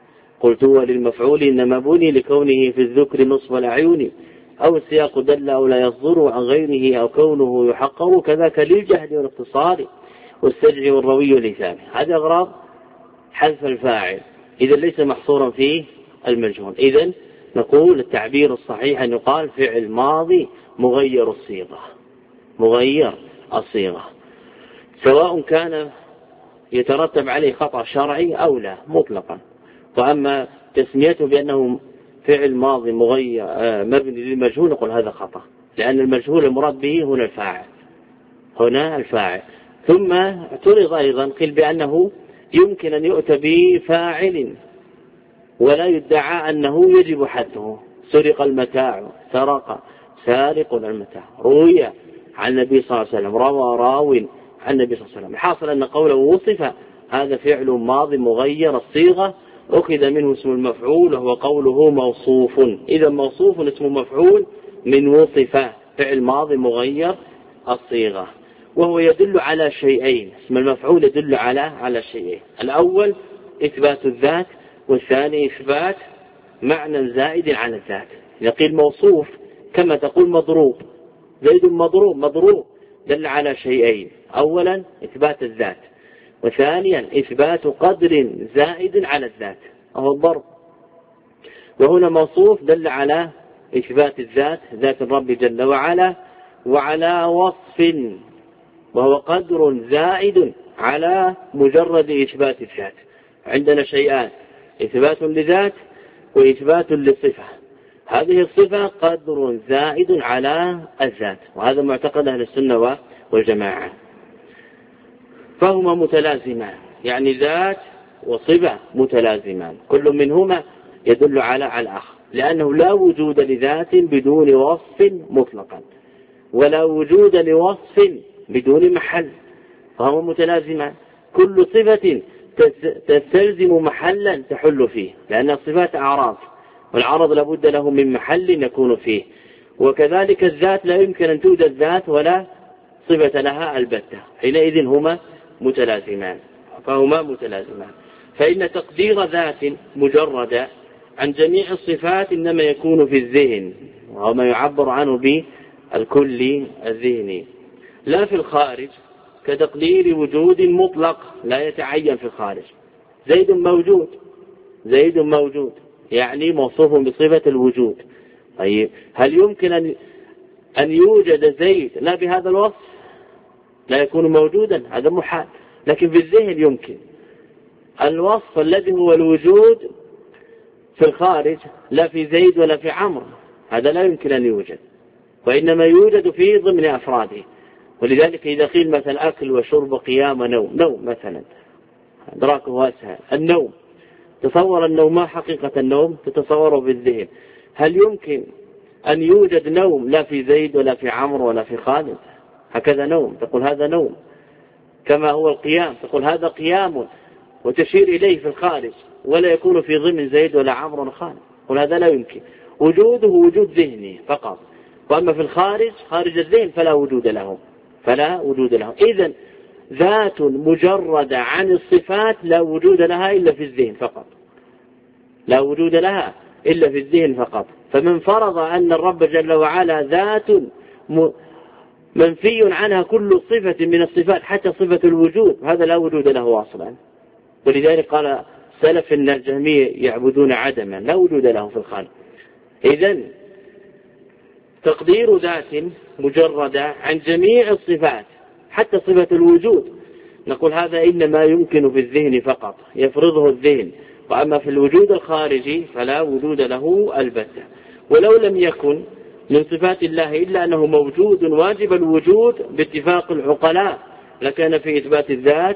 قلت هو للمفعول إنما بني لكونه في الذكر نصف الأعين، أو السياق دل أو لا يصدر عن غيره، أو كونه يحقر كذاك للجهد والاختصار والسجع والروي والإثام. هذه أغراض حذف الفاعل، إذا ليس محصورا في المجهول. إذا نقول التعبير الصحيح أن يقال فعل ماضي مغير الصيغة، مغير الصيغة، سواء كان يترتب عليه خطأ شرعي أو لا مطلقا. وأما تسميته بأنه فعل ماضي مغير مبني للمجهول نقول هذا خطأ، لأن المجهول المراد به هنا الفاعل، هنا الفاعل. ثم اعترض أيضا قيل بأنه يمكن أن يؤتى بفاعل ولا يدعى أنه يجب حده، سرق المتاع، سرق سارق المتاع، روي عن النبي صلى الله عليه وسلم، روى راو عن النبي صلى الله عليه وسلم. الحاصل أن قوله وصف هذا فعل ماضي مغير الصيغة أخذ منه اسم المفعول، وهو قوله موصوف. إذا موصوف اسم مفعول من وصف، فعل ماضي مغير الصيغة، وهو يدل على شيئين. اسم المفعول يدل على شيئين: الأول إثبات الذات، والثاني إثبات معنى زائد عن الذات. يقول موصوف كما تقول مضروب، زيد مضروب، مضروب دل على شيئين: أولا إثبات الذات، وثانيا إثبات قدر زائد على الذات وهو الضرب. وهنا موصوف دل على إثبات الذات، ذات الرب جل وعلا، وعلى وصف وهو قدر زائد على مجرد إثبات الذات. عندنا شيئان: إثبات لذات وإثبات للصفة. هذه الصفة قدر زائد على الذات، وهذا معتقد أهل السنة والجماعة. فهما متلازمان، يعني ذات وصفة متلازمان، كل منهما يدل على الآخر، لأنه لا وجود لذات بدون وصف مطلقا، ولا وجود لوصف بدون محل، فهما متلازمان. كل صفة تستلزم محلا تحل فيه، لأن الصفات أعراض، والعرض لابد له من محل يكون فيه. وكذلك الذات لا يمكن أن توجد ذات ولا صفة لها البتة، حينئذ هما متلازمان، فهما متلازمان. فإن تقدير ذات مجردة عن جميع الصفات إنما يكون في الذهن، وهو ما يعبر عنه بالكل الذهني، لا في الخارج، كتقدير وجود مطلق لا يتعين في الخارج. زيد موجود، زيد موجود يعني موصوف بصفة الوجود. طيب هل يمكن أن يوجد زيد لا بهذا الوصف؟ لا يكون موجودا، هذا محال. لكن في الذهن يمكن. الوصف الذي هو الوجود في الخارج لا في زيد ولا في عمرو، هذا لا يمكن أن يوجد، وإنما يوجد في ضمن أفراده. ولذلك إذا قيل مثلا أكل وشرب قيام ونوم، نوم مثلا إدراكه أسهل. النوم، تصور النوم، ما حقيقة النوم؟ تتصوره بالذهن. هل يمكن أن يوجد نوم لا في زيد ولا في عمرو ولا في خالد؟ هكذا نوم تقول هذا نوم، كما هو القيام تقول هذا قيام، وتشير إليه في الخارج، ولا يكون في ضمن زيد ولا عمرو ولا خالد، قل هذا لا يمكن. وجوده وجود ذهني فقط، وأما في الخارج خارج الذهن فلا وجود له، فلا وجود له. إذن ذات مجردة عن الصفات لا وجود لها إلا في الذهن فقط، لا وجود لها إلا في الذهن فقط. فمن فرض أن الرب جل وعلا ذات منفي عنها كل صفة من الصفات حتى صفة الوجود، هذا لا وجود له أصلا. ولذلك قال سلف إن الجهمية يعبدون عدما، لا وجود له في الخالق. إذن تقدير ذات مجردة عن جميع الصفات حتى صفة الوجود نقول هذا إنما يمكن في الذهن فقط، يفرضه الذهن، وأما في الوجود الخارجي فلا وجود له البتة. ولو لم يكن من صفات الله إلا أنه موجود واجب الوجود باتفاق العقلاء لكان في إثبات الذات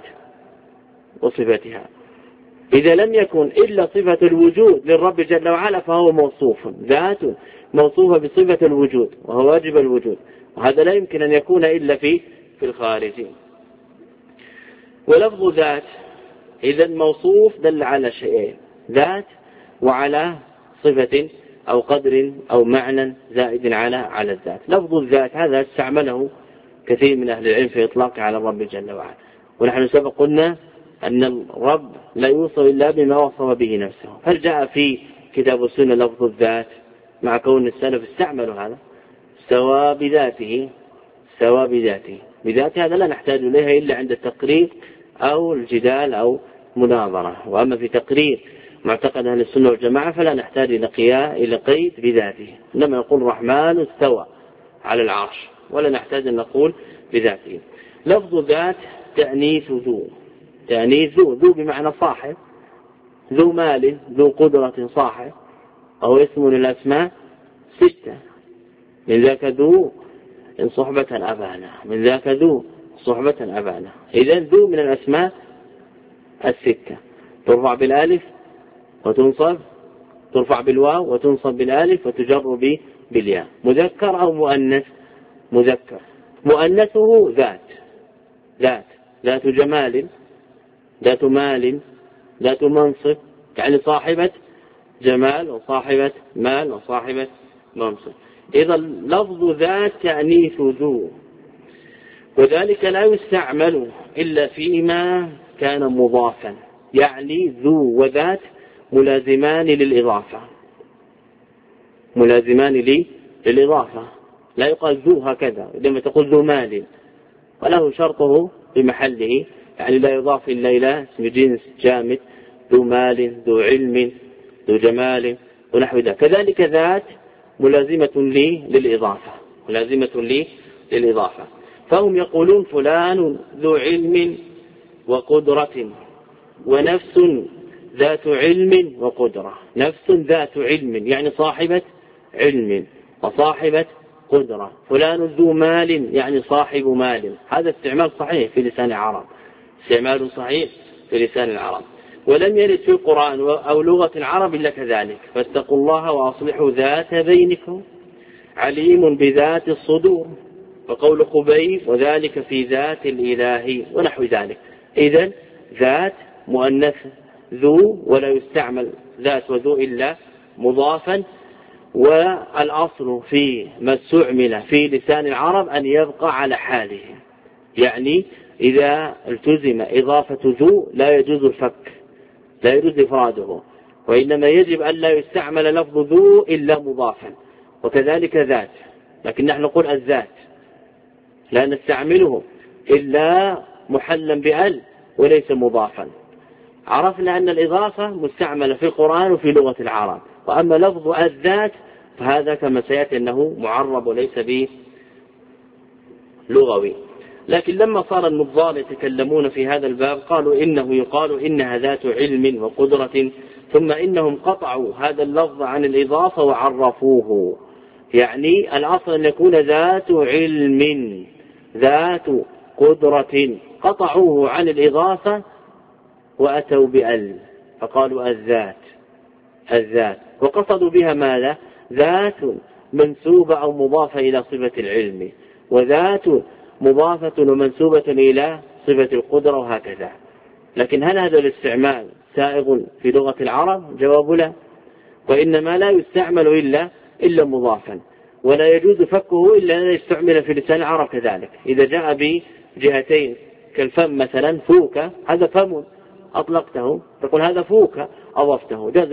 وصفتها. إذا لم يكن إلا صفة الوجود للرب جل وعلا فهو موصوف، ذات موصوفة بصفة الوجود وهو واجب الوجود، وهذا لا يمكن أن يكون إلا في الخارج. ولفظ ذات إذا موصوف دل على شيئين: ذات وعلى صفة أو قدر أو معنى زائد على الذات. لفظ الذات هذا استعمله كثير من أهل العلم في إطلاقه على الرب جل وعلا، ونحن سبق قلنا أن الرب لا يوصف إلا بما وصف به نفسه. هل جاء في كتاب السنة لفظ الذات مع كون السلف استعملوا هذا؟ سواء بذاته بذاته هذا لا نحتاج إليها إلا عند التقرير أو الجدال أو مناظرة. وأما في تقرير معتقد أهل السنة والجماعة فلا نحتاج إلى قيد بذاته، إنما نقول الرحمن استوى على العرش ولا نحتاج أن نقول بذاته. لفظ ذات تأنيث ذو بمعنى صاحب، ذو مال ذو قدرة صاحب، أو اسم للأسماء 6 من ذاك ذو إن صحبة أبانا، من ذاك ذو صحبة أبانا. إذن ذو من الأسماء 6 ترفع بالالف وتنصب، ترفع بالواو وتنصب بالالف وتجر بالياء. مذكر أو مؤنث؟ مذكر. مؤنثه ذات جمال، ذات مال، ذات منصب، يعني صاحبة جمال وصاحبة مال وصاحبة منصب. إذا لفظ ذات تأنيث ذو، وذلك لا يستعمل إلا فيما كان مضافا، يعني ذو وذات ملازمان للإضافة، لا يقال ذو هكذا لما تقول ذو مال وله شرطه بمحله، يعني لا يضاف إلا إلى اسم جنس جامد، ذو مال ذو علم ذو جمال ونحو ذلك. كذلك ذات ملازمة للإضافة. فهم يقولون فلان ذو علم وقدرة، ونفس ذات علم وقدرة. نفس ذات علم يعني صاحبة علم وصاحبة قدرة. فلان ذو مال يعني صاحب مال. هذا استعمال صحيح في لسان العرب، ولم يرد في القرآن أو لغة العرب إلا كذلك. فاتقوا الله وأصلحوا ذات بينكم، عليم بذات الصدور. وقول خبيب وذلك في ذات الإله ونحو ذلك. إذن ذات مؤنث ذو، ولا يستعمل ذات وذو إلا مضافا. والأصل في ما استعمل في لسان العرب أن يبقى على حاله، يعني إذا التزم إضافة ذو لا يجوز الفك، لا يجوز إفراده، وإنما يجب أن لا يستعمل لفظ ذو إلا مضافا. وكذلك ذات، لكن نحن نقول الذات لا نستعمله إلا محلا بأل وليس مضافا. عرفنا أن الإضافة مستعملة في القرآن وفي لغة العرب. وأما لفظ الذات فهذا كما سيأتي أنه معرب وليس به لغوي. لكن لما صار النظار يتكلمون في هذا الباب قالوا إنه يقال إنها ذات علم وقدرة، ثم إنهم قطعوا هذا اللفظ عن الإضافة وعرفوه. يعني الأصل أن يكون ذات علم ذات قدرة، قطعوه عن الإضافة وأتوا بأل فقالوا الذات، وقصدوا بها ماذا؟ ذات منسوبة أو مضافة إلى صفة العلم، وذات مضافة ومنسوبة إلى صفة القدرة، وهكذا. لكن هل هذا الاستعمال سائغ في لغة العرب؟ جواب لا، وإنما لا يستعمل إلا مضافا، ولا يجوز فكه إلا أن يستعمل في لسان العرب كذلك. إذا جاء بجهتين كالفم مثلا، فوك هذا فم أطلقته تقول هذا فوك أضفته، جاز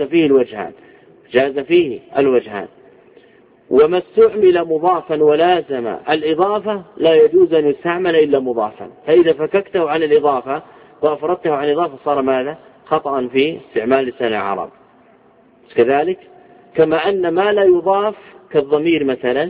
فيه الوجهان. وما استعمل مضافا ولازم الإضافة لا يجوز أن يستعمل إلا مضافا. فإذا فككته عن الإضافة وأفردته عن الإضافة صار ماذا؟ خطأ في استعمال لسان العرب. كذلك كما أن ما لا يضاف كالضمير مثلا،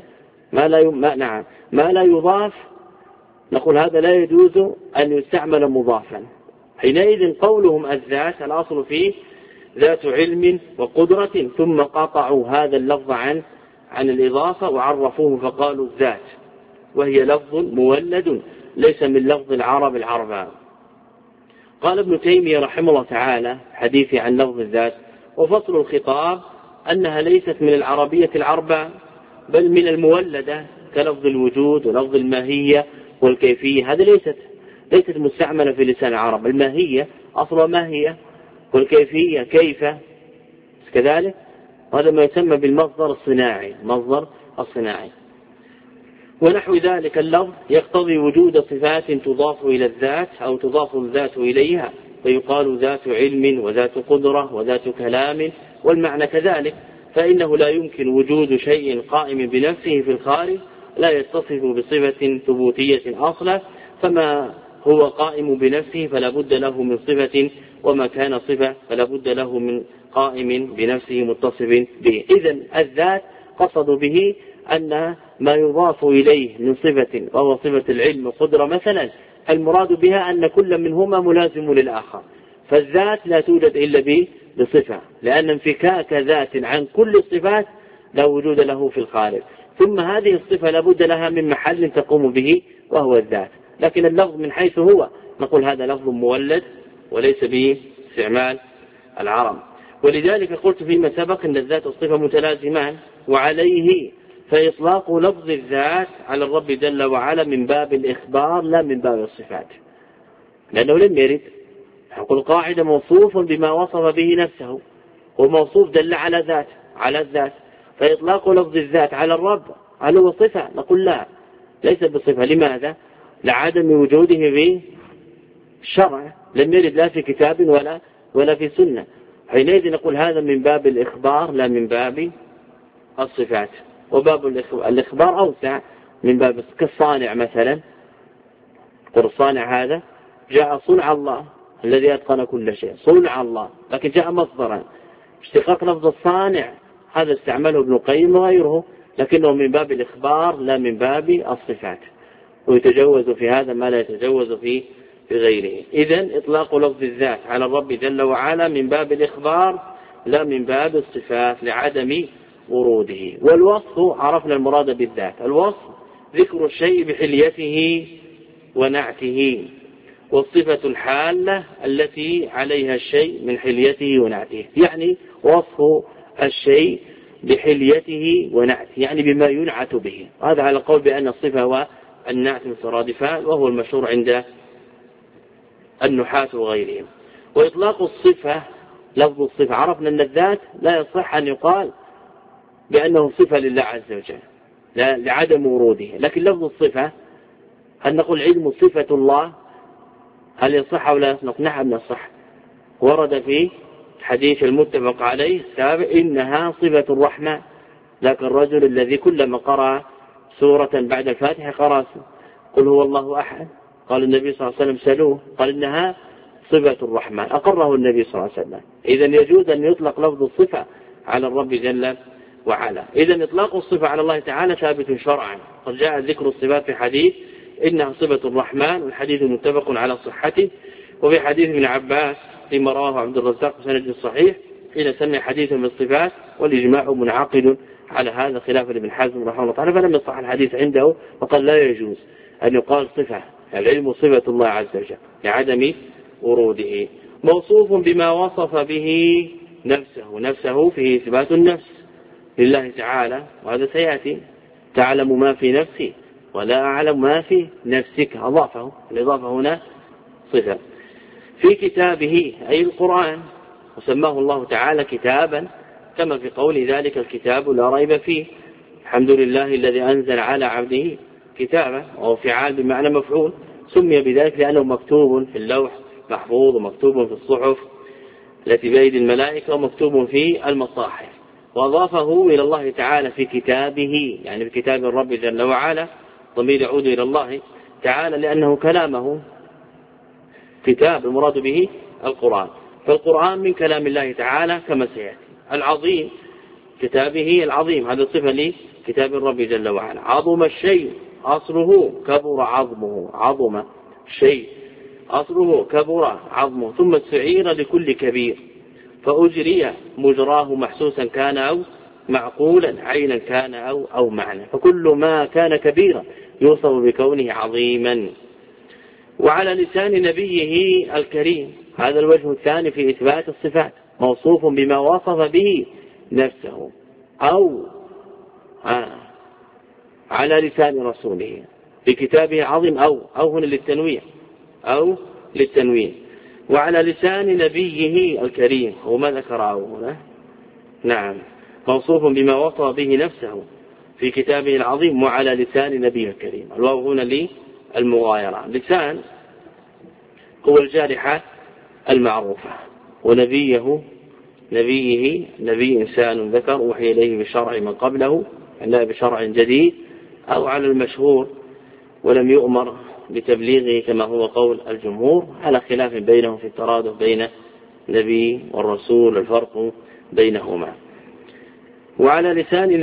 ما لا يضاف نقول هذا لا يجوز أن يستعمل مضافا. حينئذ قولهم الذات الأصل فيه ذات علم وقدرة، ثم قطعوا هذا اللفظ عن الإضافة وعرفوه فقالوا الذات، وهي لفظ مولد ليس من لفظ العرب العرباء. قال ابن تيمية رحمه الله تعالى حديثي عن لفظ الذات: وفصل الخطاب أنها ليست من العربية العرباء بل من المولدة، كلفظ الوجود ولفظ الماهية والكيفية. هذا ليست مستعملة في لسان العرب. الماهية أصلا ماهية، والكيفية كيف كذلك. هذا ما يسمى بالمصدر الصناعي. ونحو ذلك اللفظ يقتضي وجود صفات تضاف إلى الذات أو تضاف الذات إليها، فيقال ذات علم وذات قدرة وذات كلام، والمعنى كذلك، فإنه لا يمكن وجود شيء قائم بنفسه في الخارج لا يتصف بصفة ثبوتية أصلا، فما هو قائم بنفسه فلا بد له من صفة، وما كان صفة فلا بد له من قائم بنفسه متصف به. إذن الذات قصدوا به أن ما يضاف إليه من صفة وهو صفة العلم والقدرة مثلا، المراد بها أن كل منهما ملازم للآخر، فالذات لا توجد إلا بصفة، لأن انفكاك ذات عن كل الصفات لا وجود له في الخارج، ثم هذه الصفة لا بد لها من محل تقوم به وهو الذات. لكن اللفظ من حيث هو نقول هذا لفظ مولد وليس به استعمال العرب، ولذلك قلت فيما سبق أن الذات والصفة متلازمان، وعليه فإطلاق لفظ الذات على الرب جل وعلا من باب الإخبار لا من باب الصفات، لأنه لم يرد. نقول قاعدة موصوف بما وصف به نفسه، وموصوف دل على الذات، فإطلاق لفظ الذات على الرب هل هو صفة؟ نقول لا، ليس بصفة. لماذا؟ لعدم وجوده في الشرع، لم يرد لا في كتاب ولا في سنة، حينئذ نقول هذا من باب الإخبار لا من باب الصفات. وباب الإخبار أوسع من باب كالصانع مثلا، قل الصانع هذا جاء صنع الله الذي أتقن كل شيء، صنع الله، لكن جاء مصدرا، اشتقاق لفظ الصانع هذا استعمله ابن القيم وغيره، لكنه من باب الإخبار لا من باب الصفات، ويتجوز في هذا ما لا يتجوز في غيره. إذن إطلاق لفظ الذات على الرب جل وعلا من باب الإخبار لا من باب الصفات لعدم وروده. والوصف عرفنا المراد بالذات، الوصف ذكر الشيء بحليته ونعته، والصفة الحالة التي عليها الشيء من حليته ونعته، يعني وصف الشيء بحليته ونعته يعني بما ينعت به، هذا على قول بأن الصفة والنعت مترادفان، وهو المشهور عند النحاة وغيرهم. وإطلاق الصفة لفظ الصفة عرفنا أن الذات لا يصح أن يقال بأنه صفة لله عز وجل لعدم وروده، لكن لفظ الصفة هل نقول علم صفة الله هل يصح أو لا يصح؟ نعم يصح، ورد في حديث المتفق عليه السابق إنها صفة الرحمن، لكن الرجل الذي كلما قرأ سورة بعد الفاتحة قرأ قل هو الله أحد، قال النبي صلى الله عليه وسلم سألوه قال إنها صفة الرحمن، أقره النبي صلى الله عليه وسلم. إذن يجوز أن يطلق لفظ الصفة على الرب جل وعلا. إذن إطلاق الصفة على الله تعالى ثابت شرعا، قد جاء ذكر الصفات في حديث إنها صفة الرحمن، والحديث متفق على صحته، وفي حديث ابن عباس فيما رواه عبد الرزاق بسند صحيح حين سمي حديثا بالصفات، والإجماع منعقد على هذا خلافا لابن حزم رحمه الله تعالى، فلم يصح الحديث عنده وقال لا يجوز أن يقال صفة، العلم صفة الله عز وجل لعدم وروده. موصوف بما وصف به نفسه فيه إثبات النفس لله تعالى، وهذا سيأتي تعلم ما في نفسي ولا أعلم ما في نفسك، أضافه، الإضافة هنا صفة. في كتابه أي القرآن، وسماه الله تعالى كتابا كما في قول ذلك الكتاب لا ريب فيه، الحمد لله الذي أنزل على عبده كتابا، وهو فعال بمعنى مفعول، سمي بذلك لأنه مكتوب في اللوح محفوظ، ومكتوب في الصحف التي بأيدي الملائكة، ومكتوب في المصاحف، وأضافه إلى الله تعالى في كتابه يعني في كتاب الرب جل وعلا، ضمير يعود إلى الله تعالى لأنه كلامه كتاب المراد به القرآن، فالقرآن من كلام الله تعالى كما سيأتي. العظيم كتابه العظيم هذا صفة لكتاب الرب جل وعلا. عظم الشيء أصله كبر عظمه، عظم الشيء أصله كبر عظمه، ثم استعير لكل كبير فأجري مجراه محسوسا كان أو معقولا، عينا كان أو معنى، فكل ما كان كبيرا يوصف بكونه عظيما. وعلى لسان نبيه الكريم هذا الوجه الثاني في إثبات الصفات، موصوف بما وصف به نفسه، أو على لسان رسوله في كتابه عظيم، أو هنا للتنويع أو للتنوين. وعلى لسان نبيه الكريم هو ما ذكره هنا، نعم موصوف بما وصف به نفسه في كتابه العظيم وعلى لسان نبيه الكريم. الواو هنا للمغايرة، لسان هو الجارحة المعروفة. ونبيه نبي إنسان ذكر وحي إليه بشرع من قبله لا بشرع جديد أو على المشهور ولم يؤمر بتبليغه كما هو قول الجمهور، على خلاف بينهم في الترادف بين النبي والرسول الفرق بينهما. وعلى لسان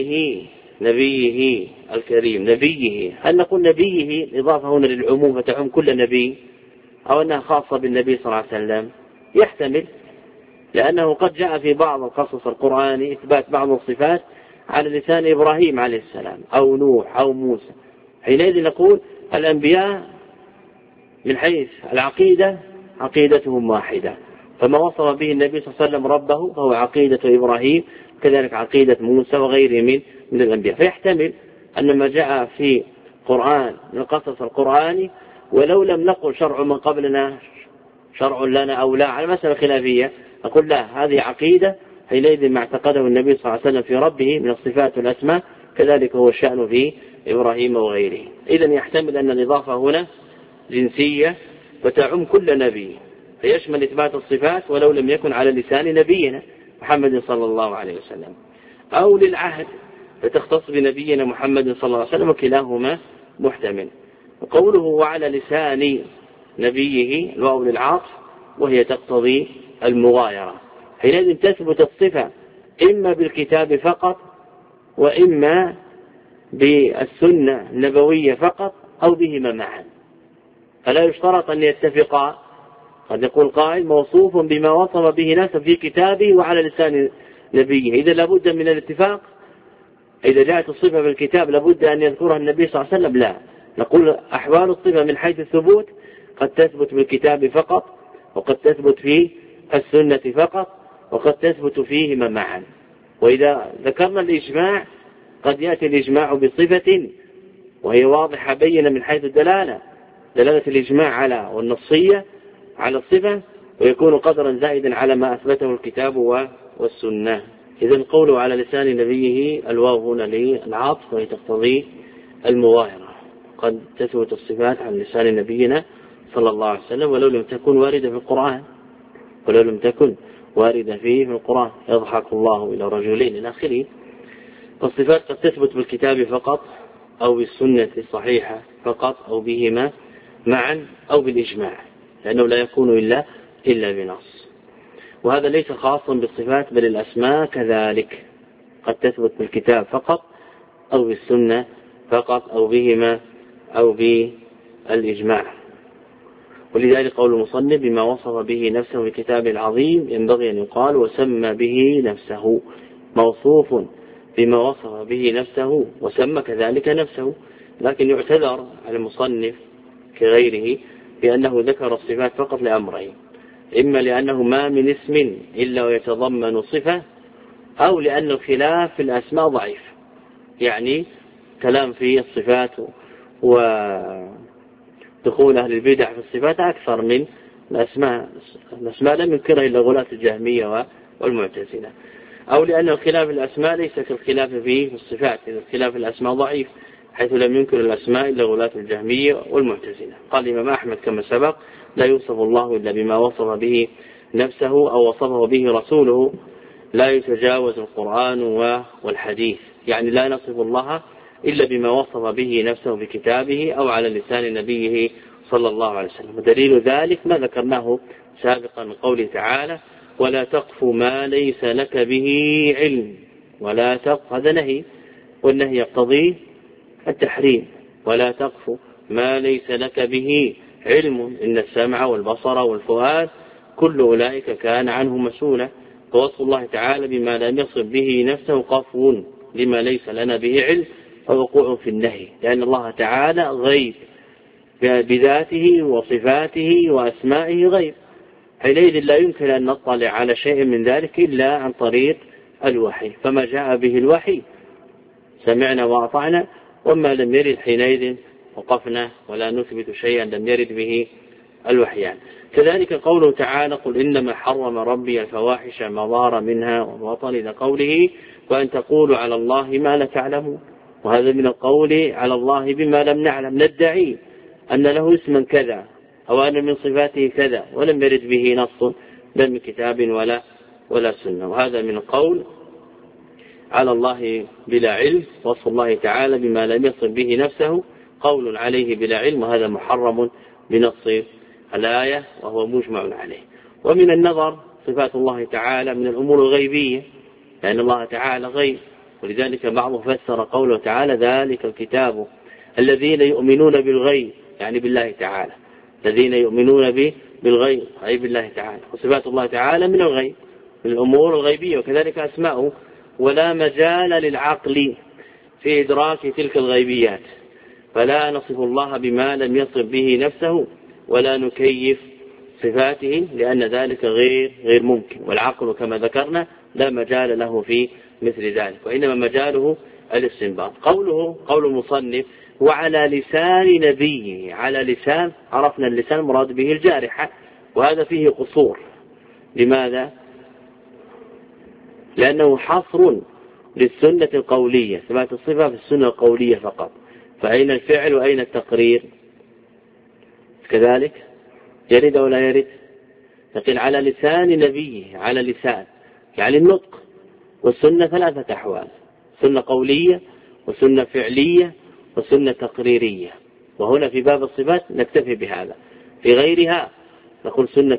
نبيه الكريم. نبيه، هل نقول نبيه إضافة هنا للعموم فتعم كل نبي أو أنها خاصة بالنبي صلى الله عليه وسلم؟ يحتمل، لأنه قد جاء في بعض القصص القرآني إثبات بعض الصفات على لسان إبراهيم عليه السلام أو نوح أو موسى. حينئذ نقول الأنبياء من حيث العقيدة عقيدتهم واحدة، فما وصف به النبي صلى الله عليه وسلم ربه فهو عقيدة إبراهيم، كذلك عقيدة موسى وغيره من الأنبياء. فيحتمل أن ما جاء في قرآن من القصص القرآني ولو لم نقل شرع من قبلنا شرع لنا أو لا على مسألة خلافية، نقول لا هذه عقيدة، حينئذ ما اعتقده النبي صلى الله عليه وسلم في ربه من الصفات والأسماء كذلك هو الشأن في إبراهيم وغيره. إذن يحتمل أن الإضافة هنا جنسية فتعم كل نبي، فيشمل إثبات الصفات ولو لم يكن على لسان نبينا محمد صلى الله عليه وسلم، أو للعهد فتختص بنبينا محمد صلى الله عليه وسلم، وكلاهما محتمل. وقوله وعلى لسان نبيه الواو للعاطف وهي تقتضي المغايرة، حينئذ تثبت الصفة إما بالكتاب فقط وإما بالسنة النبوية فقط أو بهما معا، فلا يشترط أن يتفقا. قد يقول قائل موصوف بما وصف به نفسه في كتابه وعلى لسان نبيه، إذا لابد من الاتفاق. إذا جاءت الصفة بالكتاب لابد أن يذكرها النبي صلى الله عليه وسلم؟ لا، نقول أحوال الصفة من حيث الثبوت قد تثبت بالكتاب فقط وقد تثبت في السنة فقط وقد تثبت فيهما معا. وإذا ذكرنا الإجماع قد يأتي الإجماع بصفة وهي واضحة بينة من حيث دلالة الإجماع على والنصية على الصفة، ويكون قدرا زائدا على ما أثبته الكتاب والسنة. إذن قوله على لسان نبيه الواو هنا للعاطف وهي تقتضي المغايرة، قد تثبت الصفات على لسان نبينا صلى الله عليه وسلم ولو لم تكن واردة في القرآن، فيه في القرآن يضحك الله إلى رجلين إلى آخره. فالصفات قد تثبت بالكتاب فقط أو بالسنة الصحيحة فقط أو بهما معا أو بالإجماع، لأنه لا يكون إلا بنص. وهذا ليس خاصا بالصفات بل الأسماء كذلك قد تثبت بالكتاب فقط أو بالسنة فقط أو بهما أو بالإجماع. ولذلك قول المصنف بما وصف به نفسه في كتابه العظيم ينبغي أن يقال وسمى به نفسه، موصوف بما وصف به نفسه وسمى كذلك نفسه. لكن يعتذر على المصنف كغيره بأنه ذكر الصفات فقط لأمرين: إما لأنه ما من اسم إلا ويتضمن صفة، أو لأن الخلاف في الأسماء ضعيف، يعني كلام في الصفات ودخول أهل البدع في الصفات أكثر من الأسماء لم ينكرها إلا غلاة الجهمية والمعتزلة، أو لأن الخلاف في الأسماء ليس كالخلاف في الصفات، إذا الخلاف في الأسماء ضعيف حيث لم ينكر الأسماء إلا غلاة الجهمية والمعتزلة. قال الإمام أحمد كما سبق: لا يوصف الله إلا بما وصف به نفسه أو وصفه به رسوله، لا يتجاوز القرآن والحديث، يعني لا نصف الله إلا بما وصف به نفسه بكتابه أو على لسان نبيه صلى الله عليه وسلم. ودليل ذلك ما ذكرناه سابقا من قوله تعالى: ولا تقف ما ليس لك به علم. ولا تقف هذا نهي، والنهي يقتضي التحريم. ولا تقف ما ليس لك به علم إن السمع والبصر والفؤاد كل أولئك كان عنه مسؤولا. ووصف الله تعالى بما لم يصف به نفسه قفو لما ليس لنا به علم فوقوع في النهي، لأن الله تعالى غيب بذاته وصفاته وأسمائه غيب، حينئذ لا يمكن أن نطلع على شيء من ذلك إلا عن طريق الوحي. فما جاء به الوحي سمعنا وأطعنا، وما لم يرد حينئذ وقفنا ولا نثبت شيئا لم يرد به الوحيان. كذلك قوله تعالى: قل إنما حرم ربي الفواحش ما ظهر منها وما بطن، إلى قوله: وأن تقولوا على الله ما لا تعلمون. وهذا من القول على الله بما لم نعلم، ندعي أن له اسما كذا أو أن من صفاته كذا، ولم يرد به نص لا من كتاب ولا سنة. وهذا من القول على الله بلا علم، وصف الله تعالى بما لم يصف به نفسه قول عليه بلا علم، وهذا محرم بنص الآية وهو مجمع عليه. ومن النظر صفات الله تعالى من الأمور الغيبية، لأن الله تعالى غيب، ولذلك بعضهم فسر قوله تعالى ذلك الكتاب الذين يؤمنون بالغيب، يعني بالله تعالى، الذين يؤمنون بالغيب أي بالله تعالى. وصفات الله تعالى من الغيب، من الأمور الغيبية، وكذلك أسماؤه، ولا مجال للعقل في إدراك تلك الغيبيات، فلا نصف الله بما لم يصف به نفسه ولا نكيف صفاته، لأن ذلك غير ممكن، والعقل كما ذكرنا لا مجال له في مثل ذلك، وإنما مجاله الاستنباط. قول المصنف وعلى لسان نبيه، على لسان، عرفنا اللسان مراد به الجارحة، وهذا فيه قصور. لماذا؟ لأنه حصر للسنة القولية، ثبات الصفة في السنة القولية فقط، فأين الفعل وأين التقرير؟ كذلك يرد أو لا يرد؟ نقول على لسان نبيه، على لسان يعني النطق، والسنة ثلاثة أحوال: سنة قولية، وسنة فعلية، وسنة تقريرية. وهنا في باب الصفات نكتفي بهذا، في غيرها نقول سنة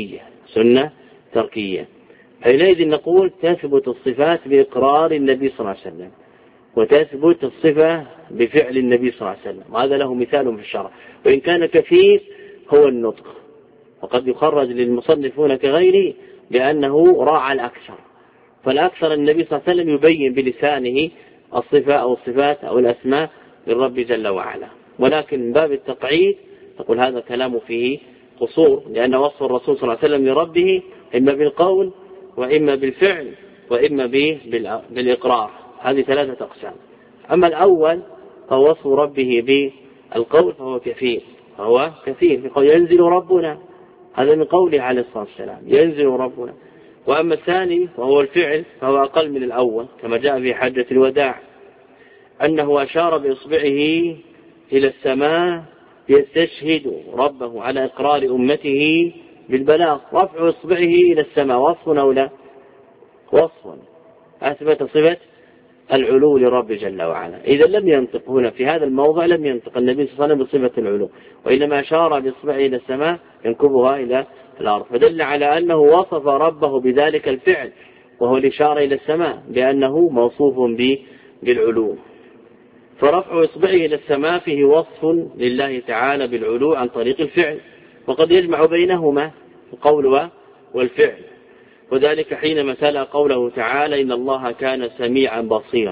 تركية. حينئذ نقول تثبت الصفات بإقرار النبي صلى الله عليه وسلم، وتثبت الصفة بفعل النبي صلى الله عليه وسلم، وهذا له مثال في الشرع، وإن كان كثير هو النطق، وقد يخرج للمصنفون كغيره لأنه راعى الأكثر، فالأكثر النبي صلى الله عليه وسلم يبين بلسانه الصفة أو الصفات أو الأسماء للرب جل وعلا. ولكن من باب التقعيد نقول هذا كلام فيه قصور، لأن وصف الرسول صلى الله عليه وسلم لربه إما بالقول وإما بالفعل وإما بالإقرار، هذه ثلاثة أقسام. أما الأول فهو وصف ربه بالقول فهو كثير، ينزل ربنا، هذا من قوله عليه الصلاة والسلام ينزل ربنا. وأما الثاني وهو الفعل فهو أقل من الأول، كما جاء في حجة الوداع أنه أشار بإصبعه إلى السماء يستشهد ربه على إقرار أمته بالبلاغ. رفع إصبعه إلى السماء وصف أو لا؟ وصف، أثبت صفة العلو لرب جل وعلا. إذا لم ينطق هنا في هذا الموضع، لم ينطق النبي صلى الله عليه وسلم بصفة العلو، وإنما أشار بإصبعه إلى السماء ينكبها إلى الأرض، فدل على أنه وصف ربه بذلك الفعل، وهو الإشارة إلى السماء بأنه موصوف بالعلو. فرفع إصبعه إلى السماء فيه وصف لله تعالى بالعلو عن طريق الفعل، وقد يجمع بينهما القول والفعل، وذلك حينما تلا قوله تعالى إن الله كان سميعا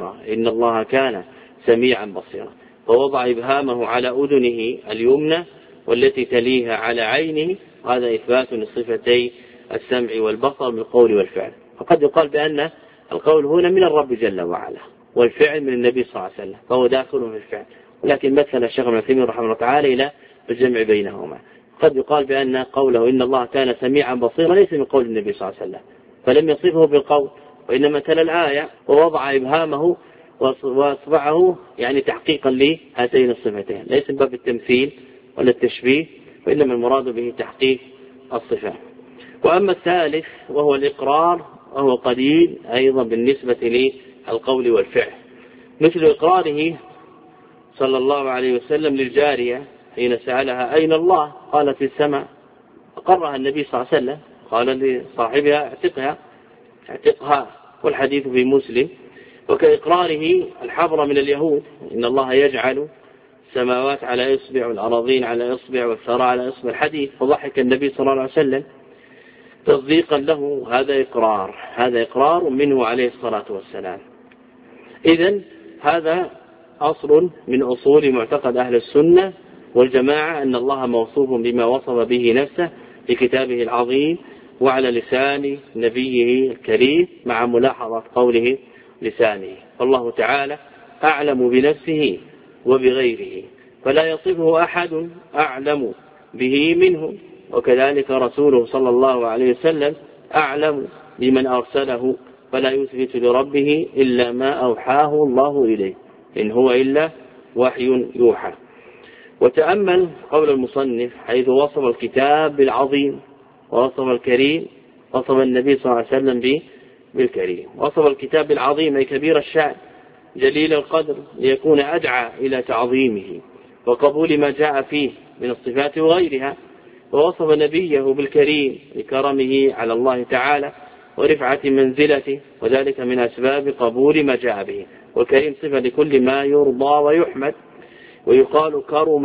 بصيرا، ووضع إبهامه على أذنه اليمنى والتي تليها على عينه، هذا إثبات لصفتي السمع والبصر بالقول والفعل. فقد يقال بأن القول هنا من الرب جل وعلا، والفعل من النبي صلى الله عليه وسلم، فهو داخل في الفعل، ولكن مثل الشيخ ابن عثيمين رحمه الله تعالى إلى الجمع بينهما. قد يقال بأن قوله إن الله كان سميعا بصيرا ليس من قول النبي صلى الله عليه وسلم، فلم يصفه بالقول، وإنما تلا الآية ووضع إبهامه وأصبعه يعني تحقيقا لهاتين الصفتين، ليس من باب التمثيل ولا التشبيه، وإنما المراد به تحقيق الصفات. وأما الثالث وهو الإقرار، وهو قليل أيضا بالنسبة للقول والفعل، مثل إقراره صلى الله عليه وسلم للجارية حين سألها أين الله؟ قالت في السماء، أقرها النبي صلى الله عليه وسلم، قال لصاحبها اعتقها، والحديث في مسلم. وكإقراره الحبر من اليهود إن الله يجعل السماوات على إصبع والأراضين على إصبع والثرى على إصبع، الحديث، فضحك النبي صلى الله عليه وسلم تصديقا له. هذا إقرار منه عليه الصلاة والسلام. إذن هذا أصل من أصول معتقد أهل السنة والجماعة، أن الله موصوف بما وصف به نفسه في كتابه العظيم وعلى لسان نبيه الكريم، مع ملاحظة قوله لسانه، فالله تعالى أعلم بنفسه وبغيره، فلا يصفه أحد أعلم به منه، وكذلك رسوله صلى الله عليه وسلم أعلم بمن أرسله، فلا يثبت لربه إلا ما أوحاه الله إليه، إن هو إلا وحي يوحى. وتأمل قول المصنف حيث وصف الكتاب بالعظيم ووصف الكريم، وصف النبي صلى الله عليه وسلم بالكريم. وصف الكتاب بالعظيم أي كبير الشأن جليل القدر ليكون أدعى إلى تعظيمه وقبول ما جاء فيه من الصفات وغيرها. ووصف نبيه بالكريم لكرمه على الله تعالى ورفعة منزلته، وذلك من أسباب قبول ما جاء به. والكريم صفة لكل ما يرضى ويحمد، ويقال كرم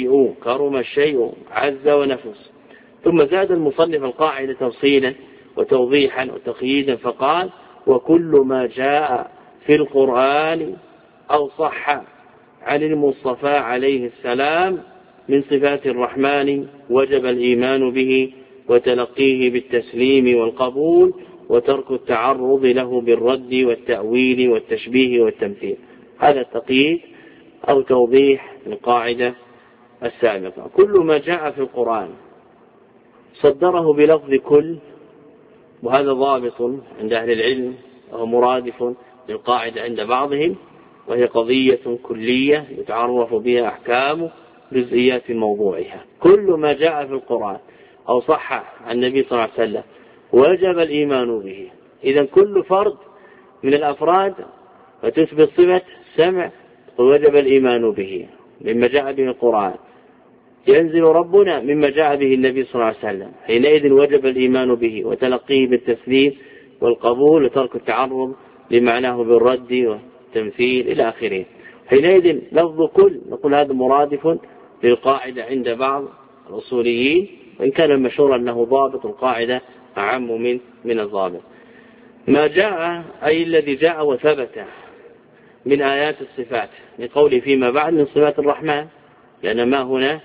الشيء عز ونفس. ثم زاد المصنف القاعدة تفصيلا وتوضيحا وتقييدا فقال: وكل ما جاء في القرآن أو صح عن المصطفى عليه السلام من صفات الرحمن وجب الإيمان به وتلقيه بالتسليم والقبول وترك التعرض له بالرد والتأويل والتشبيه والتمثيل. هذا التقييد أو توضيح القاعدة السابقة. كل ما جاء في القرآن صدره بلفظ كل، وهذا ضابط عند أهل العلم وهو مرادف للقاعدة عند بعضهم، وهي قضية كلية يتعرف بها أحكام جزئيات موضوعها. كل ما جاء في القرآن أو صح عن النبي صلى الله عليه وسلم وجب الإيمان به. إذا كل فرد من الأفراد وتثبت صفة سمع ووجب الإيمان به مما جاء به القرآن. ينزل ربنا مما جاء به النبي صلى الله عليه وسلم، حينئذ وجب الإيمان به وتلقيه بالتسليم والقبول وترك التعرض لمعناه بالرد والتمثيل إلى آخره. حينئذ لفظ كل نقول هذا مرادف للقاعدة عند بعض الأصوليين، وإن كان مشهورا أنه ضابط القاعدة أعم من الضابط. ما جاء أي الذي جاء وثبت من آيات الصفات، لقول فيما بعد من صفات الرحمن، لأن ما هنا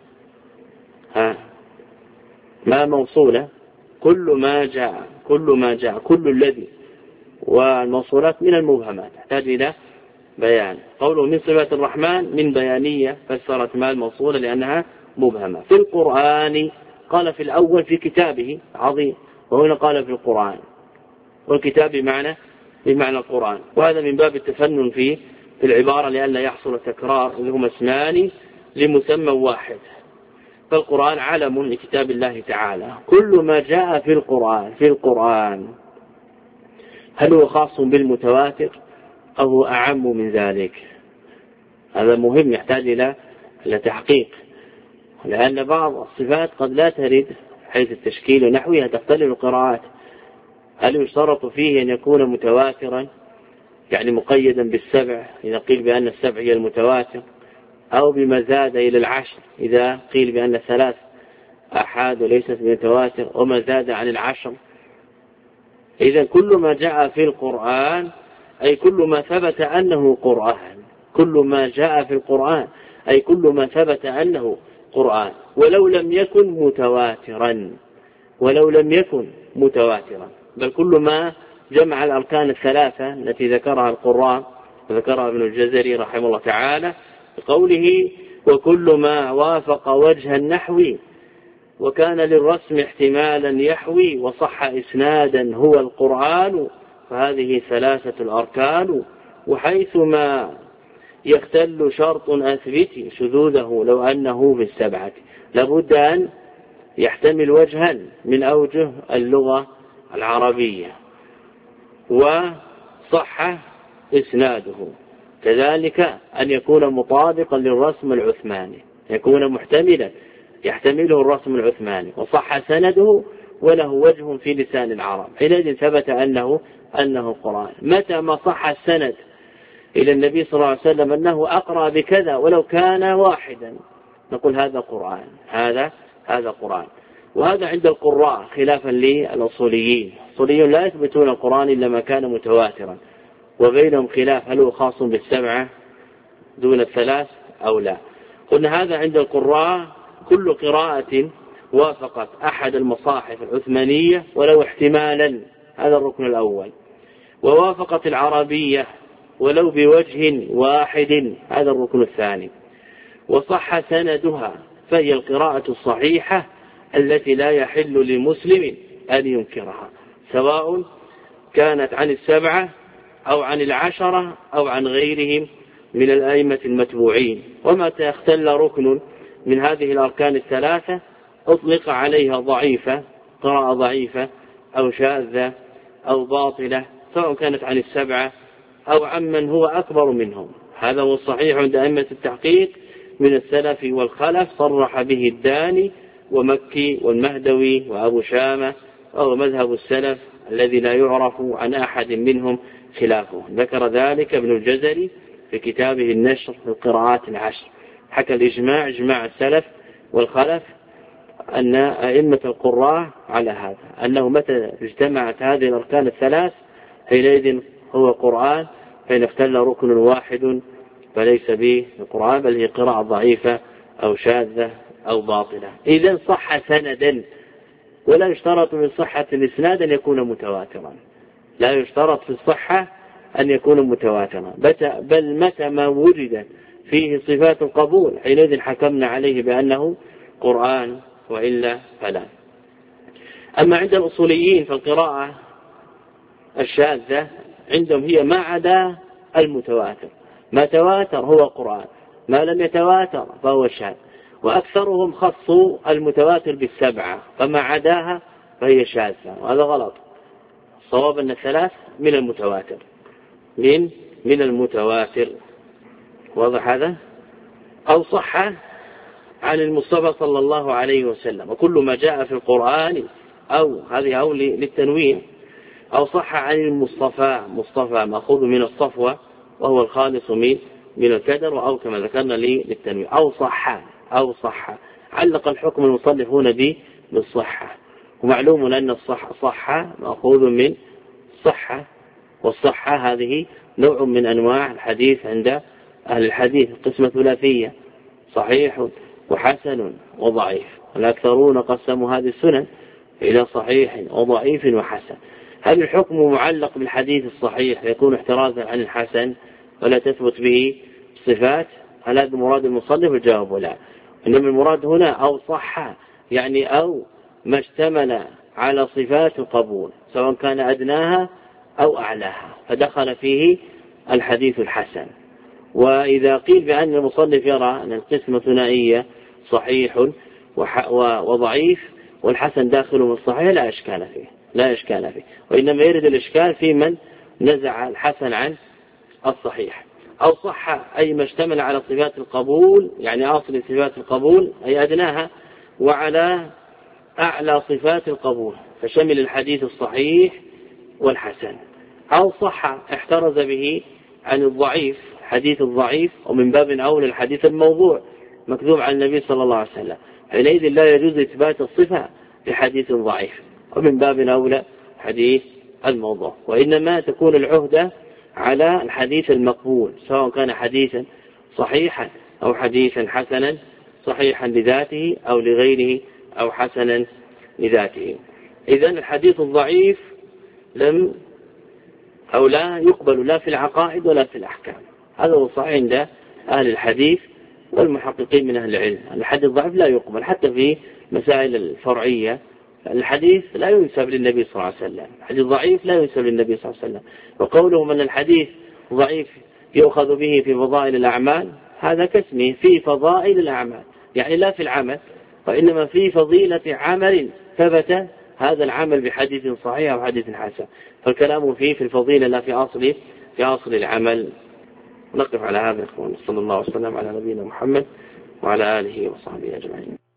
ما موصولة. كل ما جاء كل الذي، والموصولات من المبهمات تحتاج إلى بيان. قوله من صفات الرحمن من بيانية فسرت ما الموصولة لأنها مبهمة. في القرآن قال في الأول في كتابه عظيم، وهنا قال في القرآن، والكتاب بمعنى القرآن، وهذا من باب التفنن في العبارة لئلا يحصل تكرار، اللي هما اسمان لمسمى واحد. فالقرآن علم لكتاب الله تعالى. كل ما جاء في القرآن هل هو خاص بالمتواتر أو هو أعم من ذلك؟ هذا مهم يحتاج إلى تحقيق، لأن بعض الصفات قد لا ترد حيث التشكيل ونحوها تختلف القراءات. هل يشترط فيه أن يكون متواترا يعني مقيدا بالسبع إذا قيل بأن السبع هي المتواتر، أو بما زاد إلى 10 إذا قيل بأن 3 أحاد وليست متواتر، وما زاد عن 10. إذا كل ما جاء في القرآن أي كل ما ثبت أنه قرآن. كل ما جاء في القرآن أي كل ما ثبت أنه قرآن، ولو لم يكن متواترا، بل كل ما جمع الأركان الثلاثة التي ذكرها القراء وذكرها ابن الجزري رحمه الله تعالى بقوله: وكل ما وافق وجه النحو وكان للرسم احتمالا يحوي وصح إسنادا هو القرآن، فهذه 3 الأركان. وحيثما يختل شرط أثبت شذوذه لو أنه في 7، لابد أن يحتمل وجها من أوجه اللغة العربية وصح إسناده، كذلك أن يكون مطابقا للرسم العثماني، يكون محتملا يحتمله الرسم العثماني، وصح سنده وله وجه في لسان العرب، حينئذ ثبت أنه قرآن. متى ما صح السند إلى النبي صلى الله عليه وسلم أنه أقرأ بكذا ولو كان واحدا، نقول هذا قرآن، هذا قرآن. وهذا عند القراء خلافا للأصوليين. الأصوليون لا يثبتون القرآن إلا ما كان متواترا، وبينهم خلاف هل هو خاص بال7 دون 3 أو لا. قلنا هذا عند القراء كل قراءة وافقت أحد المصاحف العثمانية ولو احتمالا، هذا الركن الأول، ووافقت العربية ولو بوجه واحد، هذا الركن الثاني، وصح سندها، فهي القراءة الصحيحة التي لا يحل لمسلم أن ينكرها، سواء كانت عن 7 أو عن 10 أو عن غيرهم من الأئمة المتبوعين. ومتى اختل ركن من هذه الأركان الثلاثة أطلق عليها ضعيفة، قراءة ضعيفة أو شاذة أو باطلة، سواء كانت عن السبعة أو عمن هو أكبر منهم. هذا هو الصحيح عند أئمة التحقيق من السلف والخلف، صرح به الداني ومكي والمهدوي وأبو شامة، وهو مذهب السلف الذي لا يعرف عن أحد منهم خلافه. ذكر ذلك ابن الجزري في كتابه النشر في القراءات العشر، حكى الإجماع، إجماع السلف والخلف، أن أئمة القراء على هذا، أنه متى اجتمعت هذه الأركان الثلاث حينئذ هو قرآن، فإن اختل ركن واحد فليس به القرآن، بل هي قراءة ضعيفة أو شاذة أو باطلة. إذن صح سندا، ولا يشترط من صحة الإسناد أن يكون متواترا، لا يشترط في الصحة أن يكون متواترا، بل متى ما وجد فيه صفات القبول حينئذ حكمنا عليه بأنه قرآن، وإلا فلا. أما عند الأصوليين فالقراءة الشاذة عندهم هي ما عدا المتواتر، ما تواتر هو قرآن، ما لم يتواتر فهو شاذ. وأكثرهم خصوا المتواتر بالسبعة، فما عداها فهي شاذة، وهذا غلط. الصواب أن الثلاث من المتواتر، من المتواتر. واضح هذا؟ أو صح عن المصطفى صلى الله عليه وسلم، وكل ما جاء في القرآن أو هذه أو للتنوين، أو صح عن المصطفى، مصطفى مأخوذ من الصفوة وهو الخالص من الكدر، أو كما ذكرنا للتنوين، أو صح علق الحكم المصنف هنا بالصحة. ومعلوم أن الصحة مأخوذ من صحة، والصحة هذه نوع من أنواع الحديث عند أهل الحديث، قسمة ثلاثية، صحيح وحسن وضعيف، والأكثرون قسموا هذه السنن إلى صحيح وضعيف وحسن. هل الحكم معلق بالحديث الصحيح يكون احترازا عن الحسن ولا تثبت به صفات؟ هل هذا مراد المصنف؟ الجواب لا، إنما المراد هنا أو صح، يعني أو ما اشتمل على صفات القبول سواء كان أدناها أو أعلاها، فدخل فيه الحديث الحسن. وإذا قيل بأن المصنف يرى أن القسمة ثنائية، صحيح وضعيف والحسن داخل من الصحيح، لا إشكال فيه، وإنما يرد الإشكال في من نزع الحسن عن الصحيح. أو صح أي ما اشتمل على صفات القبول، يعني أصل صفات القبول أي أدناها، وعلى أعلى صفات القبول، فشمل الحديث الصحيح والحسن. أو صح احترز به عن الضعيف، حديث الضعيف، ومن باب أولى الحديث الموضوع مكذوب عن النبي صلى الله عليه وسلم، حينئذ لا يجوز إثبات الصفة لحديث ضعيف، ومن باب أولى حديث الموضوع. وإنما تكون العهدة على الحديث المقبول، سواء كان حديثا صحيحا أو حديثا حسنا، صحيحا لذاته أو لغيره أو حسنا لذاته. إذن الحديث الضعيف لا يقبل لا في العقائد ولا في الأحكام. هذا هو صحيح عند أهل الحديث والمحققين من أهل العلم. الحديث الضعيف لا يقبل حتى في مسائل الفرعية. الحديث لا ينسب للنبي صلى الله عليه وسلم، الحديث ضعيف لا ينسب للنبي صلى الله عليه وسلم. وقولهم أن الحديث ضعيف يؤخذ به في فضائل الأعمال، هذا كاسمه في فضائل الأعمال، يعني لا في العمل، وإنما في فضيلة عمل ثبت هذا العمل بحديث صحيح أو حديث حسن، فالكلام فيه في الفضيلة لا في أصل العمل. نقف على هذا. صلى الله وسلم على نبينا محمد وعلى آله وصحبه أجمعين.